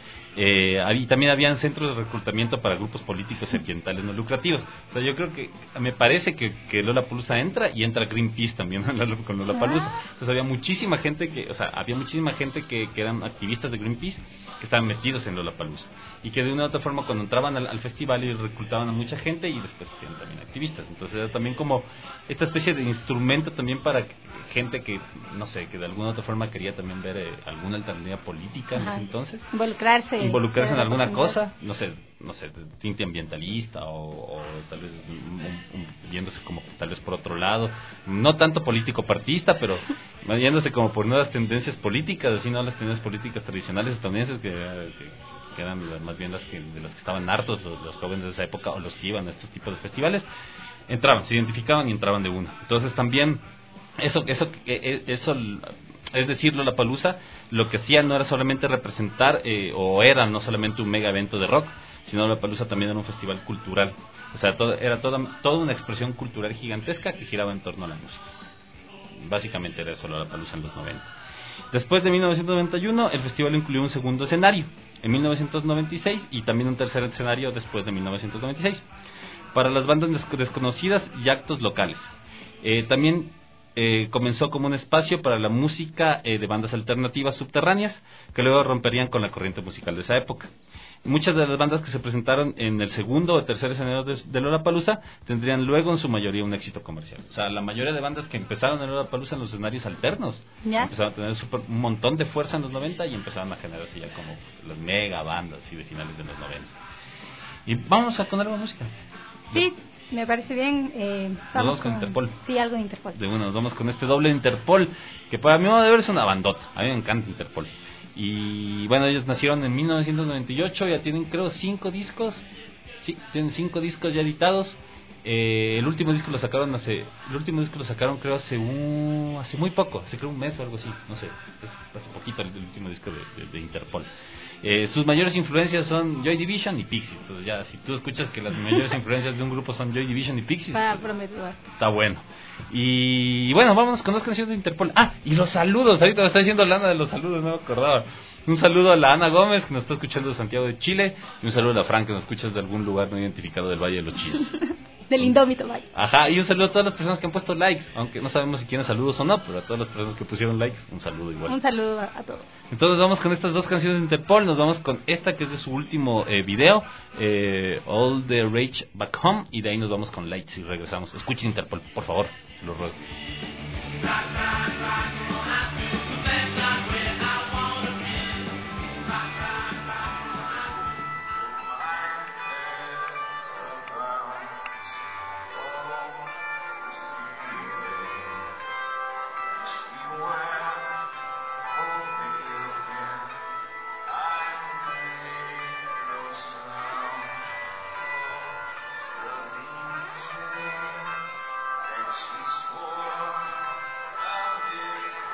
Y también habían centros de reclutamiento para grupos políticos y ambientales no lucrativos. O sea, yo creo que me parece que Lollapalooza entra Greenpeace también con Lollapalooza. Entonces había muchísima gente que eran activistas de Greenpeace que estaban metidos en Lollapalooza, y que de una u otra forma cuando entraban al festival y reclutaban a mucha gente y después hacían también activistas. Entonces era también como esta especie de instrumento también para gente que, no sé, que de alguna u otra forma quería también ver alguna alternativa política en ese entonces. Involucrarse en alguna cosa, no sé, de tinte ambientalista o tal vez viéndose como tal vez por otro lado, no tanto político partista, pero viéndose como por nuevas tendencias políticas, así no las tendencias políticas tradicionales estadounidenses que eran más bien de las que estaban hartos los jóvenes de esa época, o los que iban a estos tipos de festivales, se identificaban y entraban de una. Entonces también eso es decir, Lollapalooza lo que hacía no era solamente representar o era no solamente un mega evento de rock, sino Lollapalooza también era un festival cultural. O sea, era toda una expresión cultural gigantesca que giraba en torno a la música. Básicamente era eso Lollapalooza en los 90. Después de 1991, el festival incluyó un segundo escenario en 1996 y también un tercer escenario después de 1996 para las bandas desconocidas y actos locales. También comenzó como un espacio para la música de bandas alternativas subterráneas que luego romperían con la corriente musical de esa época. Muchas de las bandas que se presentaron en el segundo o tercer escenario de Lollapalooza tendrían luego en su mayoría un éxito comercial. O sea, la mayoría de bandas que empezaron en Lollapalooza en los escenarios alternos empezaron a tener un montón de fuerza en los 90 y empezaron a generarse ya como las mega bandas de finales de los 90. Y vamos a poner una música. Sí, me parece bien. Nos vamos con Interpol. Sí, algo de Interpol. Nos vamos con este doble de Interpol, que para mí modo de ver es una bandota. A mí me encanta Interpol. Y bueno, ellos nacieron en 1998, ya tienen creo 5 discos. Sí, tienen 5 discos ya editados. El último disco lo sacaron creo hace muy poco, hace creo un mes o algo así, no sé, hace poquito el último disco de Interpol. Sus mayores influencias son Joy Division y Pixies. Entonces ya, si tú escuchas que las mayores influencias de un grupo son Joy Division y Pixies, está bueno. Y bueno, vámonos con 2 canciones de Interpol. Y los saludos, ahorita me está diciendo Lana de los saludos, no me acordaba. Un saludo a la Ana Gómez, que nos está escuchando de Santiago de Chile, y un saludo a la Fran, que nos escucha de algún lugar no identificado del Valle de los Chillos. Del Indómito Valle. Ajá, y un saludo a todas las personas que han puesto likes, aunque no sabemos si quieren saludos o no, pero a todas las personas que pusieron likes, un saludo igual. Un saludo a todos. Entonces vamos con estas 2 canciones de Interpol, nos vamos con esta que es de su último video, All the Rage Back Home, y de ahí nos vamos con Lights y regresamos. Escuchen Interpol, por favor, se los ruego. Sweet spore of this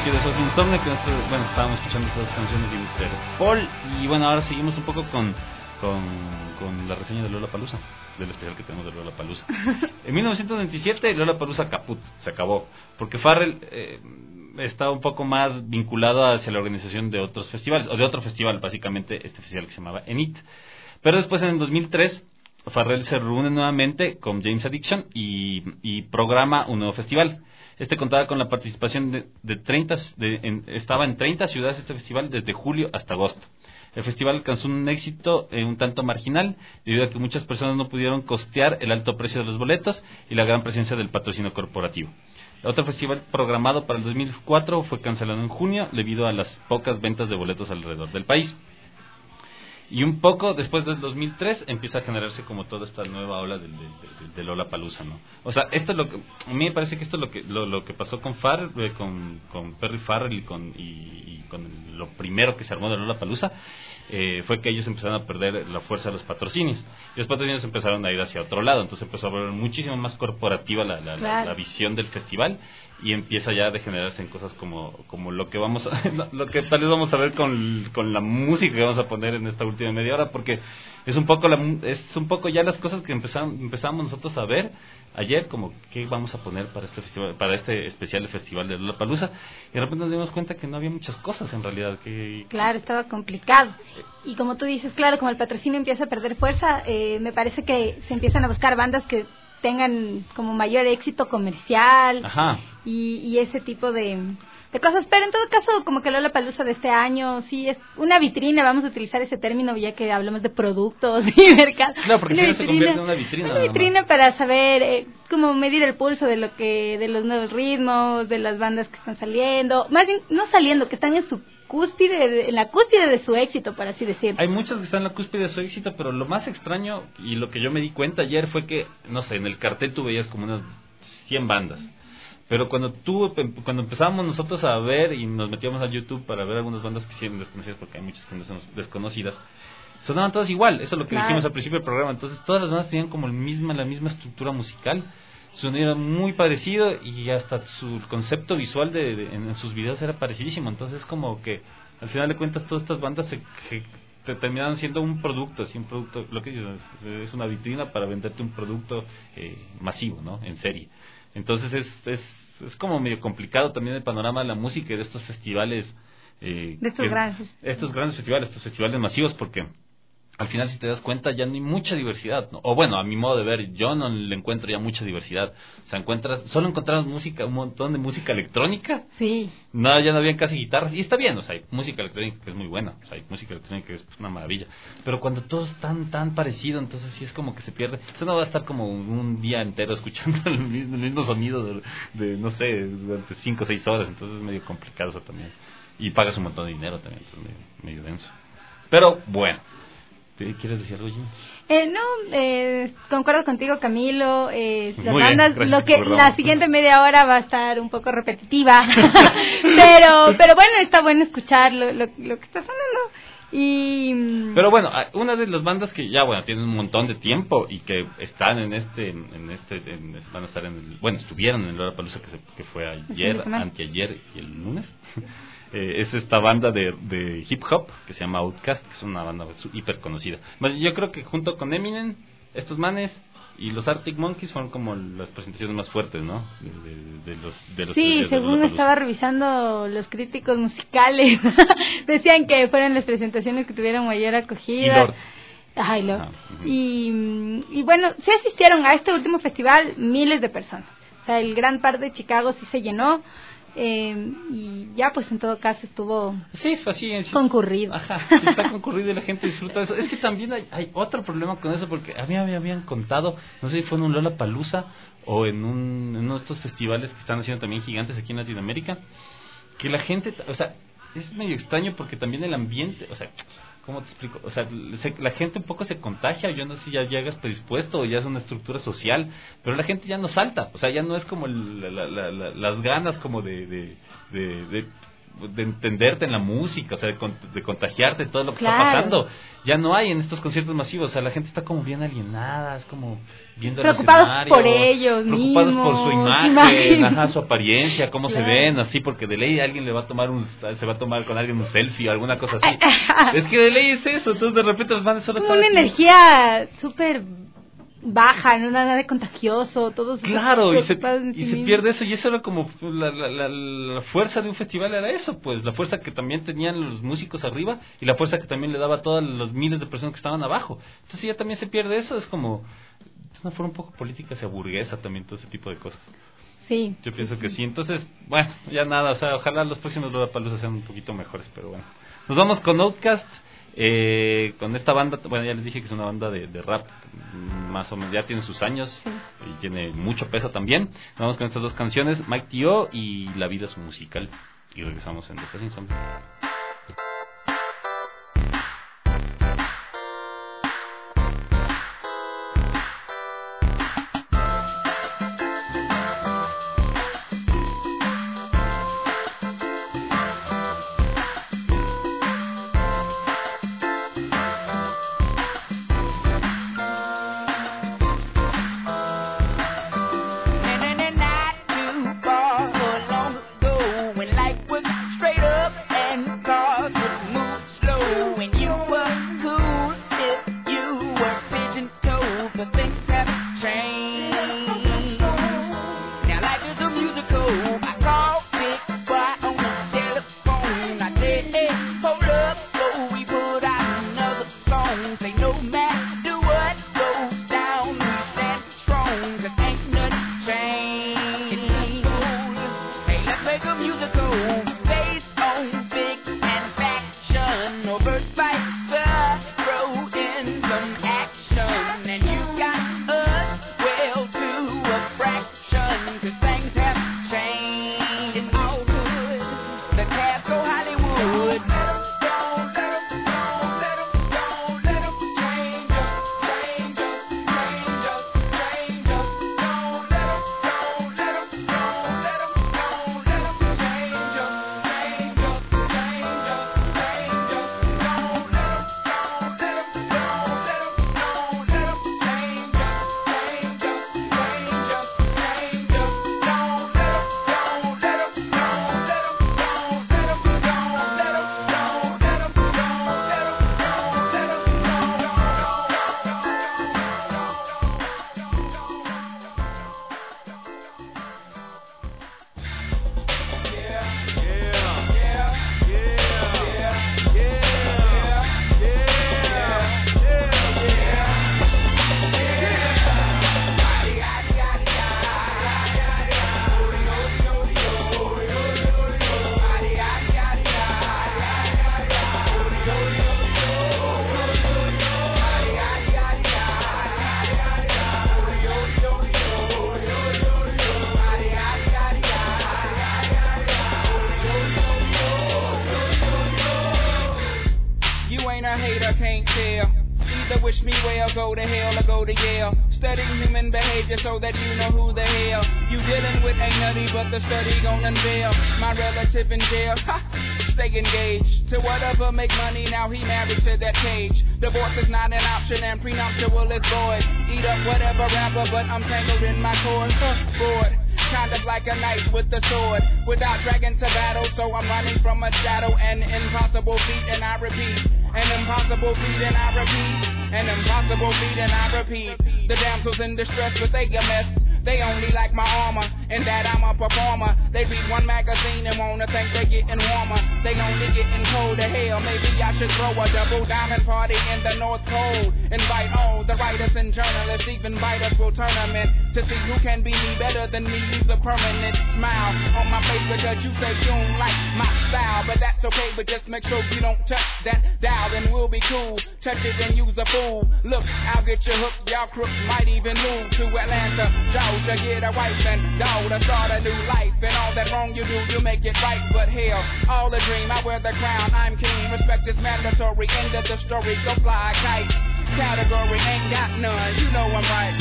Suicide Sos Insomnia, que estábamos escuchando estas dos canciones de Interpol, y bueno, ahora seguimos un poco con la reseña de Lollapalooza, del especial que tenemos de Lollapalooza. En 1997 Lollapalooza caput, se acabó, porque Farrell estaba un poco más vinculado hacia la organización de otros festivales, o de otro festival, básicamente este festival que se llamaba ENIT. Pero después, en el 2003, Farrell se reúne nuevamente con Jane's Addiction y programa un nuevo festival. Este contaba con la participación de 30, estaba en 30 ciudades este festival desde julio hasta agosto. El festival alcanzó un éxito un tanto marginal, debido a que muchas personas no pudieron costear el alto precio de los boletos y la gran presencia del patrocinio corporativo. Otro festival programado para el 2004 fue cancelado en junio debido a las pocas ventas de boletos alrededor del país. Y un poco después del 2003 empieza a generarse como toda esta nueva ola de Lollapalooza, ¿no? O sea, esto es lo que a mí me parece que esto es lo que pasó con Farrell, con Perry Farrell y con lo primero que se armó de Lollapalooza, fue que ellos empezaron a perder la fuerza de los patrocinios. Y los patrocinios empezaron a ir hacia otro lado, entonces empezó a volver muchísimo más corporativa la visión del festival, y empieza ya a degenerarse en cosas como lo que lo que tal vez vamos a ver con la música que vamos a poner en esta última media hora, porque es un poco ya las cosas que empezamos nosotros a ver ayer, como qué vamos a poner para este festival, para este especial del festival de Lollapalooza, y de repente nos dimos cuenta que no había muchas cosas en realidad. Claro, estaba complicado. Y como tú dices, claro, como el patrocinio empieza a perder fuerza, me parece que se empiezan a buscar bandas que tengan como mayor éxito comercial. Ajá. Y ese tipo de cosas, pero en todo caso como que Lollapalooza de este año sí es una vitrina, vamos a utilizar ese término ya que hablamos de productos y mercado. Claro, porque ya se convierte en una vitrina. Una vitrina para saber cómo medir el pulso de los nuevos ritmos, de las bandas que están saliendo, más bien no saliendo, que están en su cúspide, en la cúspide de su éxito, por así decirlo. Hay muchas que están en la cúspide de su éxito, pero lo más extraño y lo que yo me di cuenta ayer fue que, no sé, en el cartel tú veías como unas 100 bandas. Pero cuando empezábamos nosotros a ver y nos metíamos a YouTube para ver algunas bandas que sí eran desconocidas, porque hay muchas que no son desconocidas, sonaban todas igual. Eso es lo que dijimos al principio del programa. Entonces todas las bandas tenían como la misma estructura musical, su sonido era muy parecido y hasta su concepto visual en sus videos era parecidísimo. Entonces como que al final de cuentas todas estas bandas te terminaron siendo un producto, lo que dices, es una vitrina para venderte un producto masivo, ¿no? En serie. Entonces es como medio complicado también el panorama de la música y de estos festivales, estos grandes festivales, estos festivales masivos, porque al final, si te das cuenta, ya no hay mucha diversidad, ¿no? O bueno, a mi modo de ver, yo no le encuentro ya mucha diversidad. O sea, solo encontramos música, un montón de música electrónica. Sí. No, ya no habían casi guitarras. Y está bien, o sea, hay música electrónica que es muy buena. O sea, hay música electrónica que es una maravilla. Pero cuando todo es tan parecido, entonces sí es como que se pierde. Eso no va a estar como un día entero escuchando el mismo sonido de no sé, durante 5 o 6 horas. Entonces es medio complicado eso también. Y pagas un montón de dinero también, entonces medio denso. Pero bueno. ¿Quieres decir algo, Jimmy? Concuerdo contigo, Camilo. Las bandas, la siguiente media hora va a estar un poco repetitiva, pero bueno, está bueno escuchar lo que está sonando. Pero bueno, una de las bandas que ya tienen un montón de tiempo y que están van a estar estuvieron en el Lollapalooza que fue ayer, anteayer y el lunes. Es esta banda de hip hop que se llama Outkast, que es una banda hiper conocida. Yo creo que junto con Eminem, estos manes y los Arctic Monkeys fueron como las presentaciones más fuertes, ¿no? De los sí, según estaba revisando los críticos musicales, decían que fueron las presentaciones que tuvieron mayor acogida. Y Lord. Y bueno, sí asistieron a este último festival miles de personas. O sea, el Gran Park de Chicago sí se llenó. Y ya pues en todo caso estuvo concurrido. Ajá, está concurrido y la gente disfruta de eso. Es que también hay otro problema con eso, porque a mí me habían contado, no sé si fue en un Lollapalooza o en uno de estos festivales que están haciendo también gigantes aquí en Latinoamérica, que la gente, o sea, es medio extraño porque también el ambiente, o sea, ¿cómo te explico? O sea, la gente un poco se contagia, yo no sé si ya llegas predispuesto o ya es una estructura social, pero la gente ya no salta, o sea, ya no es como las ganas como de de entenderte en la música, o sea, de contagiarte de todo lo que Claro. está pasando. Ya no hay en estos conciertos masivos, o sea, la gente está como bien alienada, es como viendo el Preocupados escenario, por ellos preocupados mismos, por su imagen, ajá, su apariencia, cómo se ven, así, porque de ley alguien se va a tomar con alguien un selfie o alguna cosa así. Es que de ley es eso, entonces de repente los van solo como una energía súper baja, no nada de contagioso, todos claro, y se mismos. pierde eso, y eso era como la fuerza de un festival, era eso, pues, la fuerza que también tenían los músicos arriba y la fuerza que también le daba a todos los miles de personas que estaban abajo. Entonces ya también se pierde eso, es como es una forma un poco política hacia burguesa también, todo ese tipo de cosas. Sí. Yo pienso que sí, entonces, bueno, ya nada, o sea, ojalá los próximos Lollapaloozas sean un poquito mejores, pero bueno. Nos vamos con Outkast. Con esta banda, bueno, ya les dije que es una banda de rap, más o menos, ya tiene sus años y tiene mucho peso también. Vamos con estas dos canciones, Mike Tio y La vida es un musical, y regresamos en Después Insomnio. Go to hell or go to Yale. Studying human behavior so that you know who the hell you dealing with ain't nutty, but the study gon' unveil my relative in jail. Ha! Stay engaged to whatever make money. Now he married to that cage. Divorce is not an option and prenuptial is void. Eat up whatever rapper, but I'm tangled in my cord. Bored. Kind of like a knight with a sword, without dragging to battle, so I'm running from a shadow. An impossible feat, and I repeat. An impossible feat, and I repeat. An impossible feat, and I repeat. The damsels in distress, but they a mess. They only like my armor, and that I'm a performer. They read one magazine and wanna think they getting warmer. They only getting colder. Hell, maybe I should throw a double diamond party in the North Pole. Invite all the writers and journalists, even biters will tournament to see who can be me better than me. Use a permanent smile on my face because you say you don't like my style, but that's okay. But just make sure you don't touch that dial, and we'll be cool. Touch it and use a fool. Look, I'll get you hooked. Y'all crooks might even move to Atlanta, Georgia, get a wife and daughter, start a new life. And all that wrong you do, you make it right. But hell, all a dream. I wear the crown. I'm king. Respect is mandatory. End of the story. Go fly a kite. Category ain't got none. You know I'm right.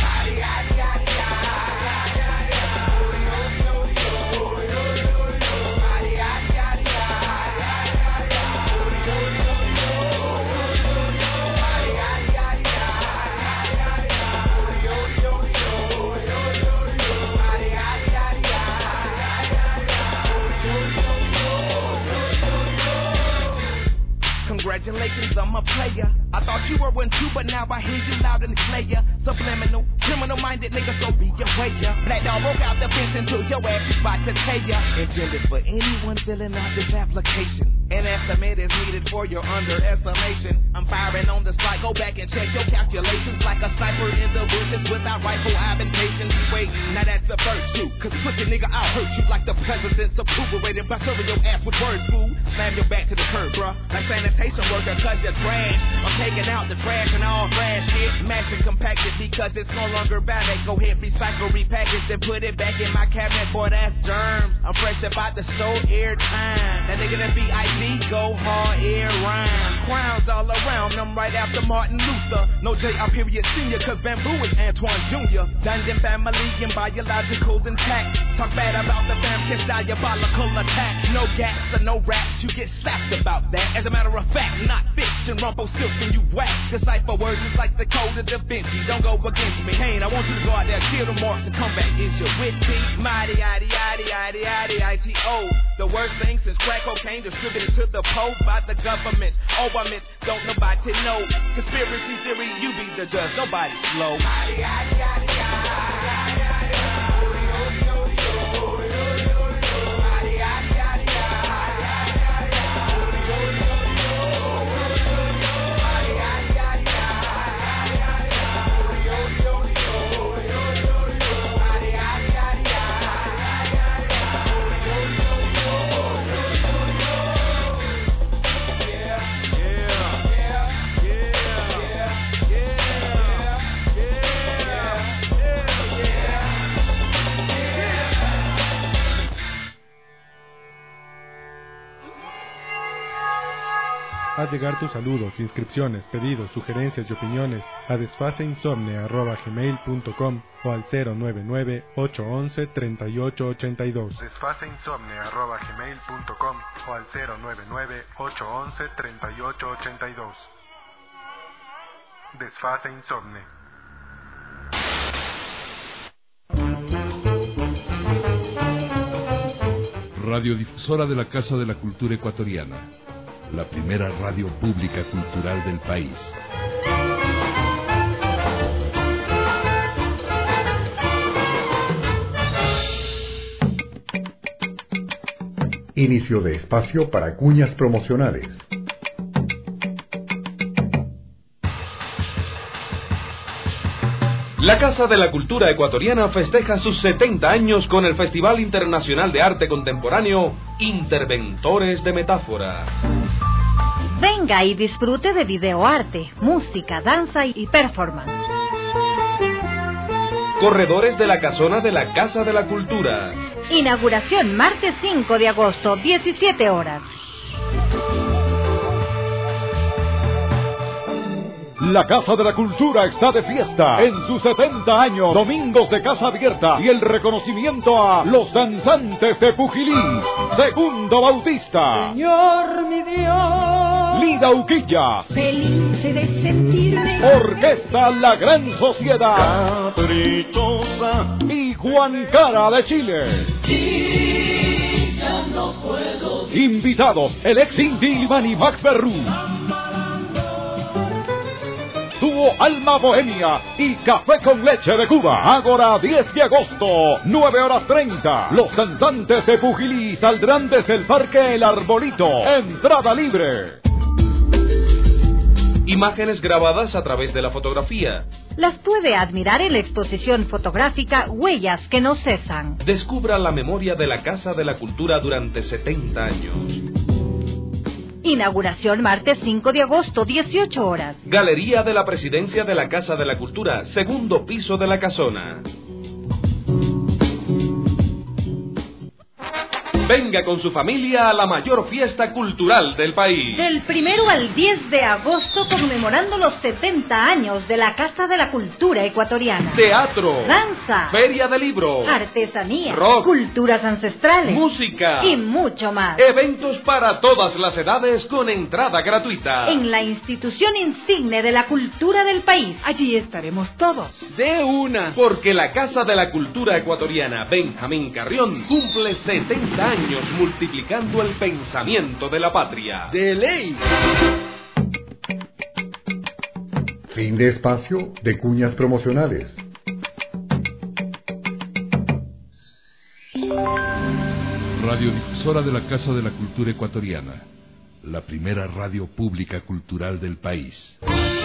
Congratulations, I'm a player. I thought you were one too, but now I hear you loud and clear. Subliminal, criminal-minded nigga, so be aware. Black dog broke out the fence until your ass is about to tear ya. Intended for anyone filling out this application. An estimate is needed for your underestimation. I'm firing on the spot, go back and check your calculations. Like a sniper in the bushes without rifle, I've been patient. Wait, now that's a virtue. Cause put your nigga, I'll hurt you. Like the president's appropriated by serving your ass with words, fool. Slam your back to the curb, bruh. Like sanitation worker, cause you're trash. I'm taking out the trash and all trash shit. Mashing compacted because it's no longer valid. Go ahead, recycle, repackage, then put it back in my cabinet. Boy, that's germs. I'm fresh about the store airtime. That nigga that B.I.G. go hard air rhyme. Crowns all around them right after Martin Luther. No J.R. period senior, cause Bamboo is Antoine Jr. Dungeon family and biologicals intact. Talk bad about the fam, kiss diabolical attack. No gaps or no raps, you get slapped about that. As a matter of fact, not fiction. Rumble stilts when you whack. Decipher words just like the code of Da Vinci. Don't go against me. Kane, I want you to go out there, kill the marks and come back. Is you with me? Mighty, yaddy, yaddy, yaddy, yaddy, I-T-O. The worst thing since crack cocaine distributed to the Pope by the government. Overment, don't nobody know. Conspiracy theory, you be the judge. Nobody slow. Mighty, yaddy, yaddy, yaddy, yaddy, yaddy. Haz llegar tus saludos, inscripciones, pedidos, sugerencias y opiniones a desfaseinsomne@gmail.com o al 099-811-3882. Desfaseinsomne@gmail.com o al 099-811-3882. Desfase Insomne. Radiodifusora de la Casa de la Cultura Ecuatoriana, la primera radio pública cultural del país. Inicio de espacio para cuñas promocionales. La Casa de la Cultura Ecuatoriana festeja sus 70 años con el Festival Internacional de Arte Contemporáneo Interventores de Metáfora. Venga y disfrute de videoarte, música, danza y performance. Corredores de la Casona de la Casa de la Cultura. Inauguración martes 5 de agosto, 17 horas. La Casa de la Cultura está de fiesta en sus 70 años, domingos de casa abierta y el reconocimiento a los danzantes de Pujilí. Segundo Bautista. Señor mi Dios, Lida Uquillas. feliz de sentirme Orquesta La Gran Sociedad. caprichosa Y Juan Cara de Chile. y ya no puedo. Invitados, el ex Indy y Max Berrú. Dúo Alma Bohemia y Café con Leche de Cuba. Ágora 10 de agosto, 9:30. Los danzantes de Pujilí saldrán desde el Parque El Arbolito. Entrada libre. Imágenes grabadas a través de la fotografía. Las puede admirar en la exposición fotográfica Huellas que no cesan. Descubra la memoria de la Casa de la Cultura durante 70 años. Inauguración martes 5 de agosto, 18 horas. Galería de la Presidencia de la Casa de la Cultura, segundo piso de la casona. Venga con su familia a la mayor fiesta cultural del país. Del 1 al 10 de agosto, conmemorando los 70 años de la Casa de la Cultura Ecuatoriana. Teatro, danza, feria de libros, artesanía, rock, culturas ancestrales, música y mucho más. Eventos para todas las edades con entrada gratuita. En la institución insigne de la cultura del país. Allí estaremos todos. De una, porque la Casa de la Cultura Ecuatoriana Benjamín Carrión cumple 70 años multiplicando el pensamiento de la patria. ¡De ley! Fin de espacio de cuñas promocionales. Radiodifusora de la Casa de la Cultura Ecuatoriana, la primera radio pública cultural del país.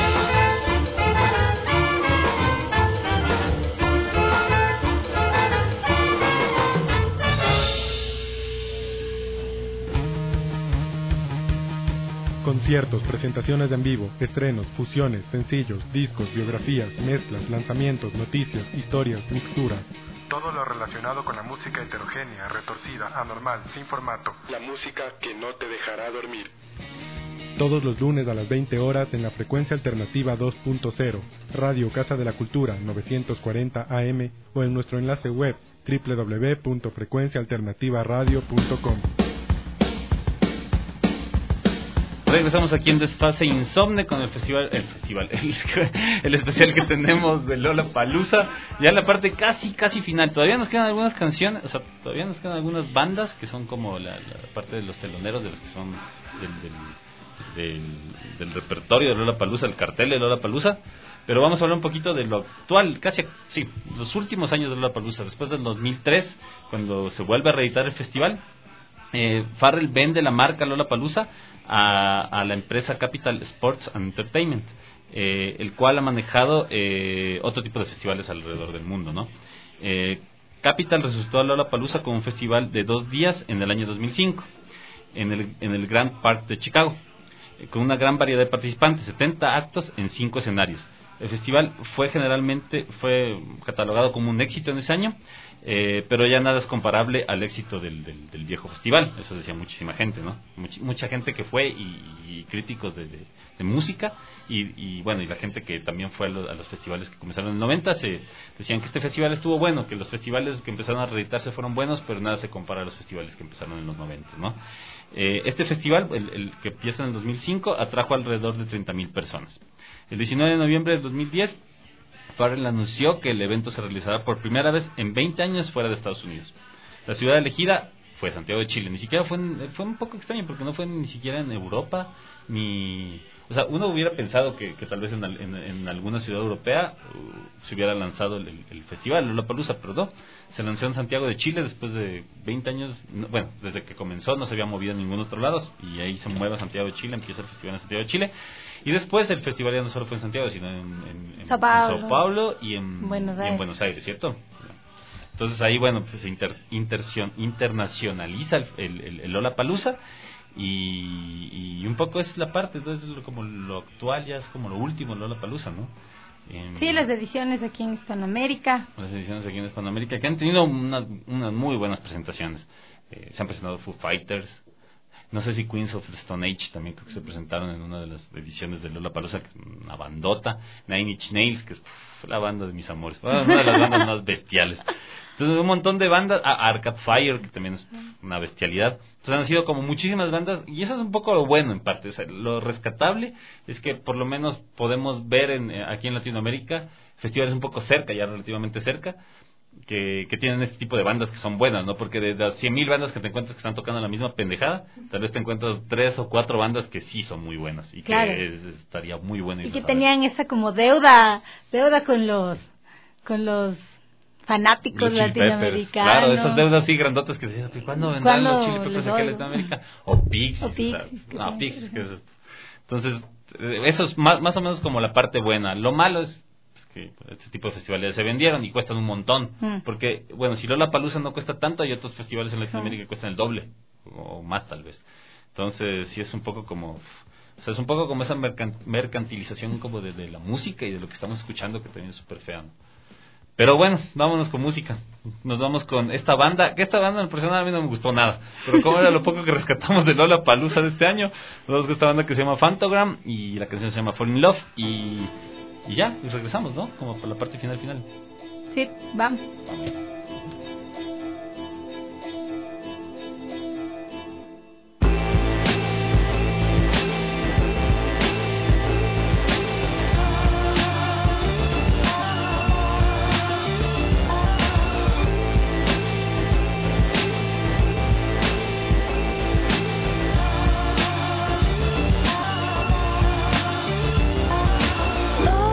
Conciertos, presentaciones en vivo, estrenos, fusiones, sencillos, discos, biografías, mezclas, lanzamientos, noticias, historias, mixturas. Todo lo relacionado con la música heterogénea, retorcida, anormal, sin formato. La música que no te dejará dormir. Todos los lunes a las 20 horas en la frecuencia alternativa 2.0, Radio Casa de la Cultura 940 AM o en nuestro enlace web www.frecuenciaalternativaradio.com. Regresamos aquí en Desfase Insomne con el especial que tenemos de Lollapalooza. Ya en la parte casi final. Todavía nos quedan algunas canciones, o sea, todavía nos quedan algunas bandas que son como la parte de los teloneros, de los que son del repertorio de Lollapalooza, el cartel de Lollapalooza. Pero vamos a hablar un poquito de lo actual, los últimos años de Lollapalooza. Después del 2003, cuando se vuelve a reeditar el festival, Pharrell vende la marca Lollapalooza a la empresa Capital Sports and Entertainment, el cual ha manejado otro tipo de festivales alrededor del mundo, ¿no? Capital resucitó a Lollapalooza como un festival de 2 días en el año 2005 en el Grand Park de Chicago, con una gran variedad de participantes, 70 actos en 5 escenarios. El festival fue catalogado como un éxito en ese año, pero ya nada es comparable al éxito del viejo festival. Eso decía muchísima gente, ¿no? Mucha gente que fue y críticos de música y la gente que también fue a los festivales que comenzaron en el 90 decían que este festival estuvo bueno, que los festivales que empezaron a reeditarse fueron buenos, pero nada se compara a los festivales que empezaron en los 90, ¿no? Este festival, el que empieza en el 2005, atrajo alrededor de 30,000 personas. El 19 de noviembre del 2010, Pharrell anunció que el evento se realizará por primera vez en 20 años fuera de Estados Unidos. La ciudad elegida fue Santiago de Chile. Ni siquiera fue un poco extraño porque no fue ni siquiera en Europa, o sea, uno hubiera pensado que tal vez en alguna ciudad europea se hubiera lanzado el festival Lollapalooza, pero no, se lanzó en Santiago de Chile después de 20 años, desde que comenzó no se había movido en ningún otro lado, y ahí se mueve a Santiago de Chile, empieza el festival en Santiago de Chile, y después el festival ya no solo fue en Santiago, sino en Sao Paulo y en Buenos Aires, ¿cierto? Entonces ahí, se internacionaliza el Lollapalooza. Y un poco es la parte, entonces como lo actual ya es como lo último Lollapalooza, ¿no? Sí, las ediciones aquí en Hispanoamérica. Las ediciones aquí en Hispanoamérica que han tenido unas muy buenas presentaciones. Se han presentado Foo Fighters, no sé si Queens of the Stone Age también creo que se presentaron en una de las ediciones de Lollapalooza, una bandota. Nine Inch Nails, que es la banda de mis amores, una de las bandas más bestiales. Entonces un montón de bandas, Arcade Fire, que también es una bestialidad. Entonces han sido como muchísimas bandas, y eso es un poco lo bueno en parte. O sea, lo rescatable es que por lo menos podemos ver aquí en Latinoamérica festivales un poco cerca, ya relativamente cerca, que tienen este tipo de bandas que son buenas, ¿no? Porque de las 100,000 bandas que te encuentras que están tocando la misma pendejada, tal vez te encuentras 3 o 4 bandas que sí son muy buenas y claro, que estaría muy bueno. Y que tenían esa como deuda con los fanáticos latinoamericanos. Claro, esas deudas así grandotas que decías, ¿cuándo vendrán los Chili Peppers aquí en Latinoamérica? O Pixies. Pixies, ¿qué es esto? Entonces, eso es más o menos como la parte buena. Lo malo es que este tipo de festivales se vendieron y cuestan un montón. Porque, si Lollapalooza no cuesta tanto, hay otros festivales en Latinoamérica que cuestan el doble, o más tal vez. Entonces, sí es un poco como... O sea, es un poco como esa mercantilización como de la música y de lo que estamos escuchando, que también es súper fea, ¿no? Pero vámonos con música. Nos vamos con esta banda, que esta banda en personal a mí no me gustó nada, pero como era lo poco que rescatamos de Lollapalooza de este año, nos vamos con esta banda que se llama Phantogram y la canción se llama Fall in Love y regresamos, ¿no? Como por la parte final. Sí, vamos. Love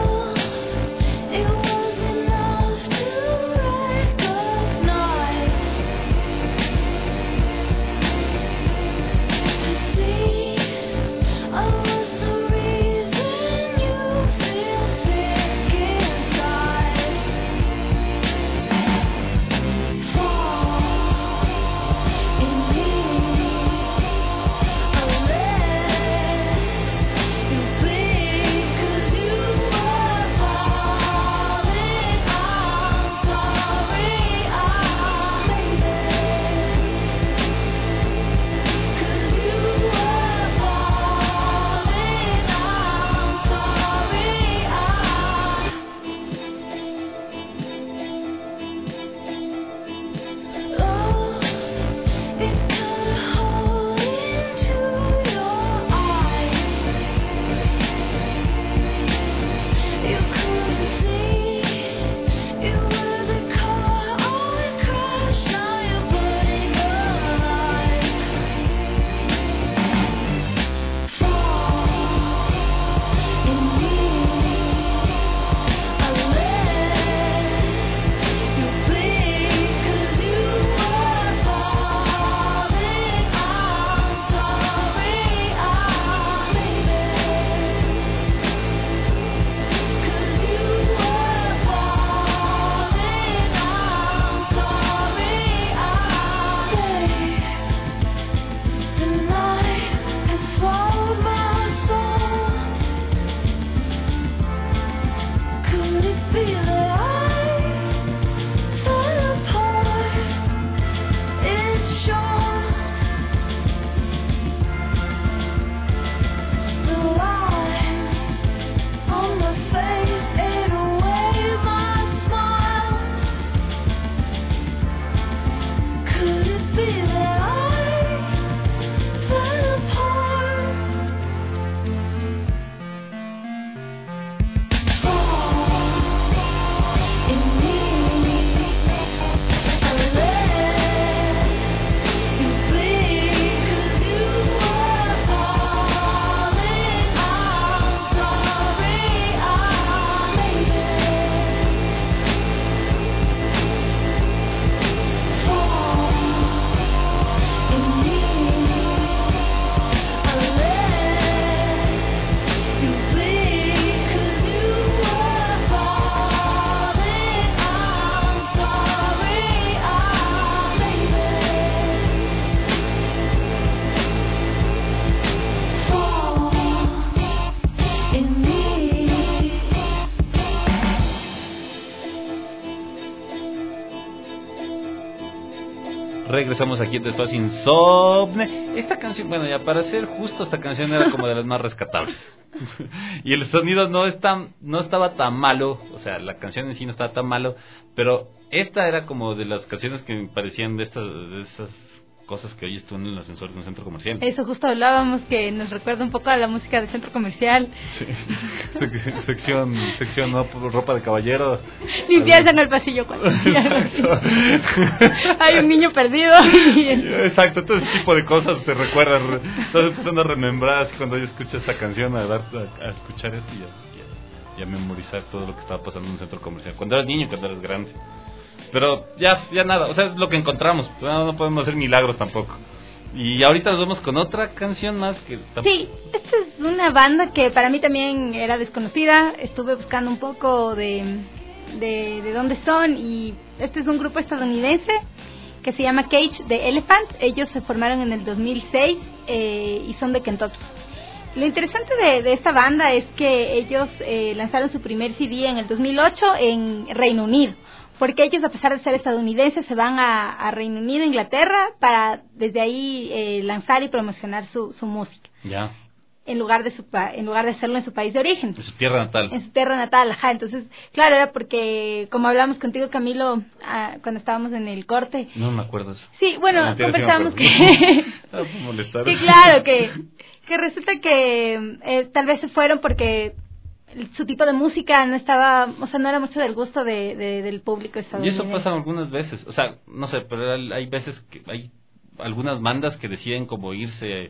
Regresamos aquí en Espacio Insomne. Esta canción, bueno, ya para ser justo, esta canción era como de las más rescatables. Y el sonido no estaba tan malo, o sea, la canción en sí no estaba tan malo, pero esta era como de las canciones que me parecían de esas cosas que oyes tú en el ascensor de un centro comercial. Eso justo hablábamos, que nos recuerda un poco a la música del centro comercial. Sí. sección ¿no? Ropa de caballero. Limpieza en el pasillo cuando hay un niño perdido. Exacto, todo ese tipo de cosas te recuerdan. Estás empezando a remembrar así cuando yo escucho esta canción, a escuchar esto y a memorizar todo lo que estaba pasando en un centro comercial. Cuando eras niño, cuando eras grande. Pero ya nada, o sea, es lo que encontramos. No podemos hacer milagros tampoco. Y ahorita nos vemos con otra canción más que... Sí, esta es una banda que para mí también era desconocida. Estuve buscando un poco de dónde son, y este es un grupo estadounidense que se llama Cage the Elephant. Ellos se formaron en el 2006 y son de Kentucky. Lo interesante de esta banda es que ellos lanzaron su primer CD en el 2008 en Reino Unido, porque ellos, a pesar de ser estadounidenses, se van a Reino Unido, Inglaterra, para desde ahí lanzar y promocionar su música. Ya. En lugar de hacerlo en su país de origen. En su tierra natal. En su tierra natal, ajá. Entonces, claro, era porque, como hablamos contigo, Camilo, cuando estábamos en el corte. No me acuerdo eso. Sí, bueno, conversamos que que claro, que resulta que tal vez se fueron porque su tipo de música no estaba, o sea, no era mucho del gusto del público estadounidense. Y eso pasa algunas veces, o sea, no sé, pero hay veces que hay algunas bandas que deciden como irse,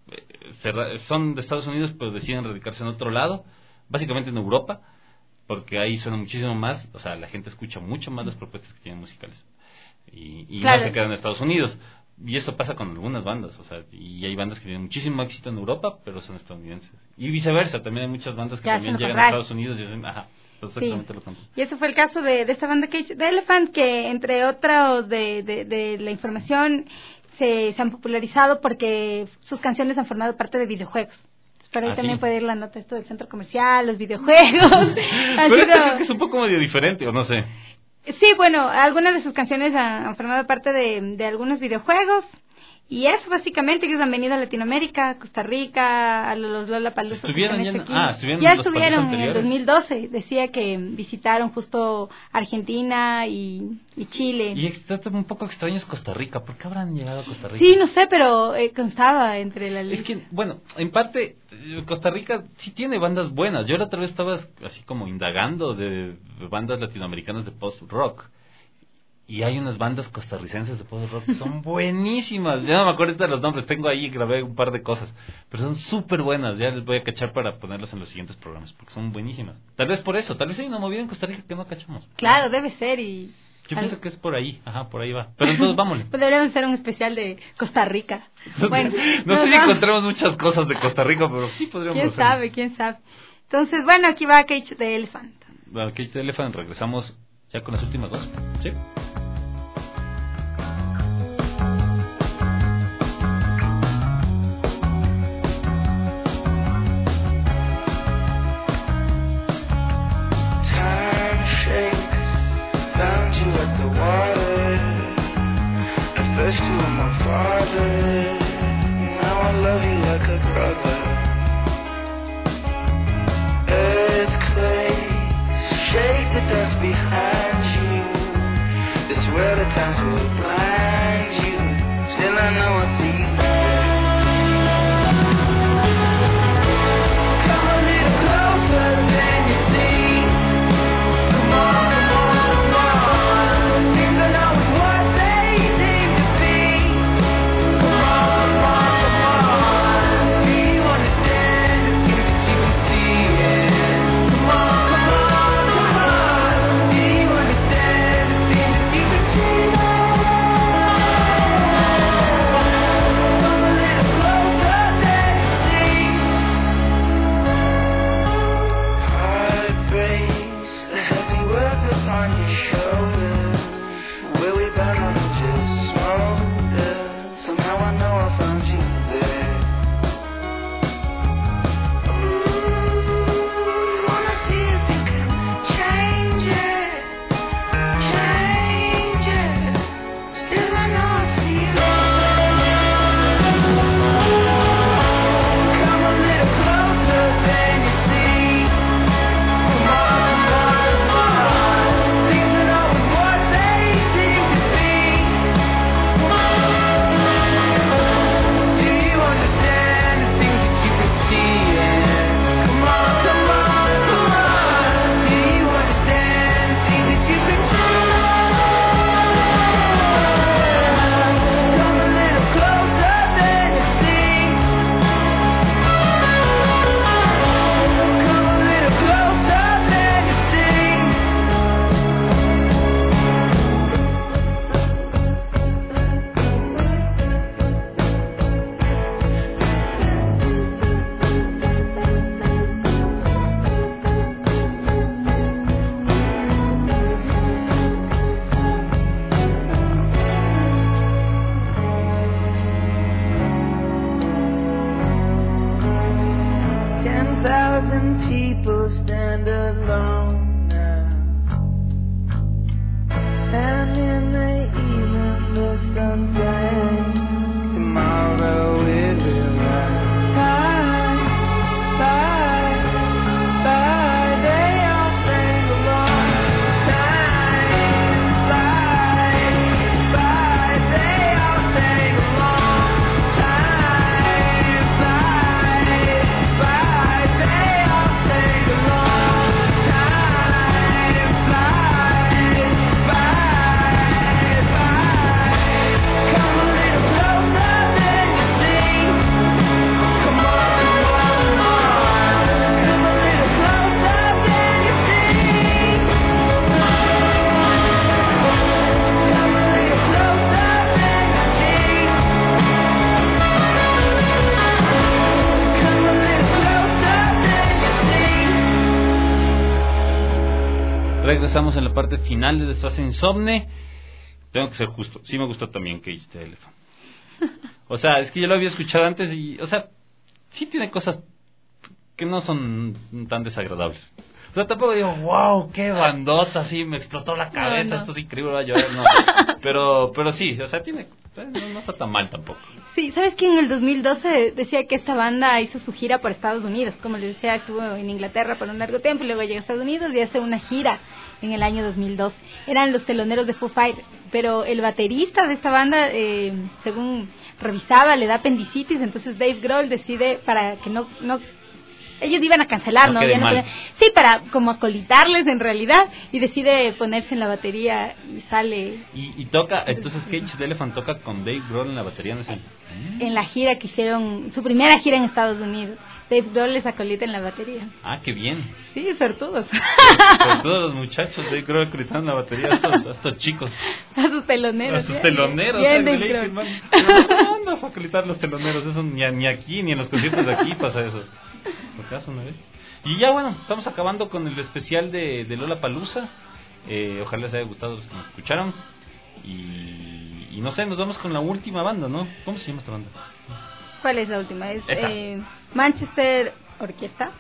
son de Estados Unidos, pero deciden radicarse en otro lado, básicamente en Europa, porque ahí suena muchísimo más, o sea, la gente escucha mucho más las propuestas que tienen musicales, y claro, no se quedan en Estados Unidos. Y eso pasa con algunas bandas, o sea, y hay bandas que tienen muchísimo éxito en Europa, pero son estadounidenses. Y viceversa, también hay muchas bandas que también llegan a Estados Unidos y dicen, ajá, exactamente lo contrario. Y ese fue el caso de esta banda Cage the Elephant, que entre otros de la información se han popularizado porque sus canciones han formado parte de videojuegos. Pero ahí también puede ir la nota esto del centro comercial, los videojuegos. Pero esto creo que es un poco medio diferente, o no sé. Sí, bueno, algunas de sus canciones han formado parte de algunos videojuegos, y eso básicamente. Ellos han venido a Latinoamérica, Costa Rica, a los Lollapalooza. ¿Estuvieron ya estuvieron en el 2012. Decía que visitaron justo Argentina y Chile. Y está un poco extraño es Costa Rica. ¿Por qué habrán llegado a Costa Rica? Sí, no sé, pero constaba entre la lista. Es que, bueno, en parte Costa Rica sí tiene bandas buenas. Yo la otra vez estaba así como indagando de bandas latinoamericanas de post-rock. Y hay unas bandas costarricenses de post-rock que son buenísimas. Ya no me acuerdo de los nombres, tengo ahí, grabé un par de cosas. Pero son súper buenas, ya les voy a cachar para ponerlas en los siguientes programas, porque son buenísimas. Tal vez por eso, tal vez hay una movida en Costa Rica que no cachamos. Claro, debe ser. Y yo pienso que es por ahí, por ahí va. Pero entonces vámonos. Pues deberíamos hacer un especial de Costa Rica. Bueno, no sé si encontramos muchas cosas de Costa Rica, pero sí podríamos hacerlo. ¿Quién sabe? Entonces, bueno, aquí va Cage the Elephant. Bueno, Cage the Elephant, regresamos ya con las últimas dos. ¿Sí? First you were my father, now I love you like a brother. Earthquakes shake the dust behind you. This world at times will blind you. Still I know I see you. Come a little closer than you see. Come on, come on, come on. Things I know is what they seem to be. Come on, come on, come on. Do you understand the things that you can see? Yeah. Come on, come on, come on. Do you understand the things that you can see? Come a little closer than you see. Heart breaks, the heavy words upon your shoulders. Where we burn on just smolder. Somehow I know I found you there. Ooh, wanna see if you can change it, change it. Still I know I see estamos en la parte final de Desfase Insomne. Tengo que ser justo, sí me gustó también Cage the Elephant. O sea, es que yo lo había escuchado antes y, o sea, sí tiene cosas que no son tan desagradables. O sea, tampoco digo, wow, qué bandota, sí, me explotó la cabeza, esto es increíble, va a llorar, no. Pero sí, o sea, no está tan mal tampoco. Sí, ¿sabes que en el 2012 decía que esta banda hizo su gira por Estados Unidos? Como les decía, estuvo en Inglaterra por un largo tiempo y luego llegó a Estados Unidos y hace una gira en el año 2002. Eran los teloneros de Foo Fighters, pero el baterista de esta banda, según revisaba, le da apendicitis, entonces Dave Grohl decide, para que no ellos iban a cancelar, ¿no? Ya no podían, sí, para como acolitarles en realidad, y decide ponerse en la batería y sale. Y toca, entonces Cage the Elephant toca con Dave Grohl en la batería, ¿no? En la gira que hicieron, su primera gira en Estados Unidos. Dave Grohl les acolita en la batería. Ah, qué bien. Sí, suertudos. Suertudos los muchachos, Dave Grohl acolitando en la batería a estos chicos. A sus teloneros. A sus teloneros. Bien, Dave Grohl. No andas a acolitar los teloneros, eso ni aquí, ni en los conciertos de aquí pasa eso. Por caso, ¿no ves? Y ya bueno, estamos acabando con el especial de Lollapalooza. Ojalá les haya gustado los que nos escucharon. Y no sé, nos vamos con la última banda, ¿no? ¿Cómo se llama esta banda? ¿Cuál es la última? Es Manchester Orchestra.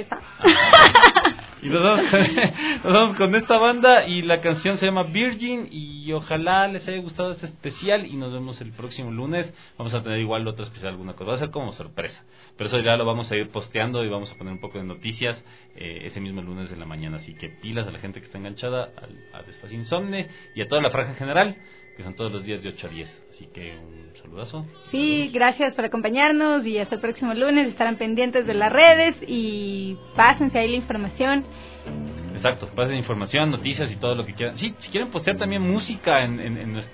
Y nos vamos con esta banda y la canción se llama Virgin y ojalá les haya gustado este especial y nos vemos el próximo lunes. Vamos a tener igual otro especial, alguna cosa, va a ser como sorpresa, pero eso ya lo vamos a ir posteando y vamos a poner un poco de noticias ese mismo lunes de la mañana, así que pilas a la gente que está enganchada a Desfase Insomne y a toda la franja en general, que son todos los días de 8 a 10, así que un saludazo. Sí, gracias por acompañarnos y hasta el próximo lunes. Estarán pendientes de las redes y pásense ahí la información. Exacto, pasen información, noticias y todo lo que quieran. Sí, si quieren postear también música en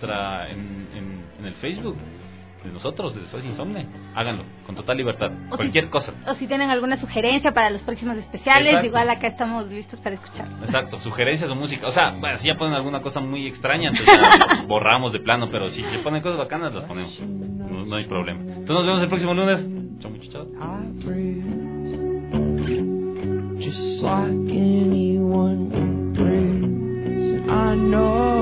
el Facebook de nosotros, de Desfase Insomne, háganlo, con total libertad, cualquier cosa. O si tienen alguna sugerencia para los próximos especiales, exacto, igual acá estamos listos para escuchar. Exacto, sugerencias o música, o sea, bueno, si ya ponen alguna cosa muy extraña, entonces ya borramos de plano, pero si le ponen cosas bacanas, las ponemos, no hay problema. Entonces nos vemos el próximo lunes. Chao muchachos. Just like anyone who prays, and I know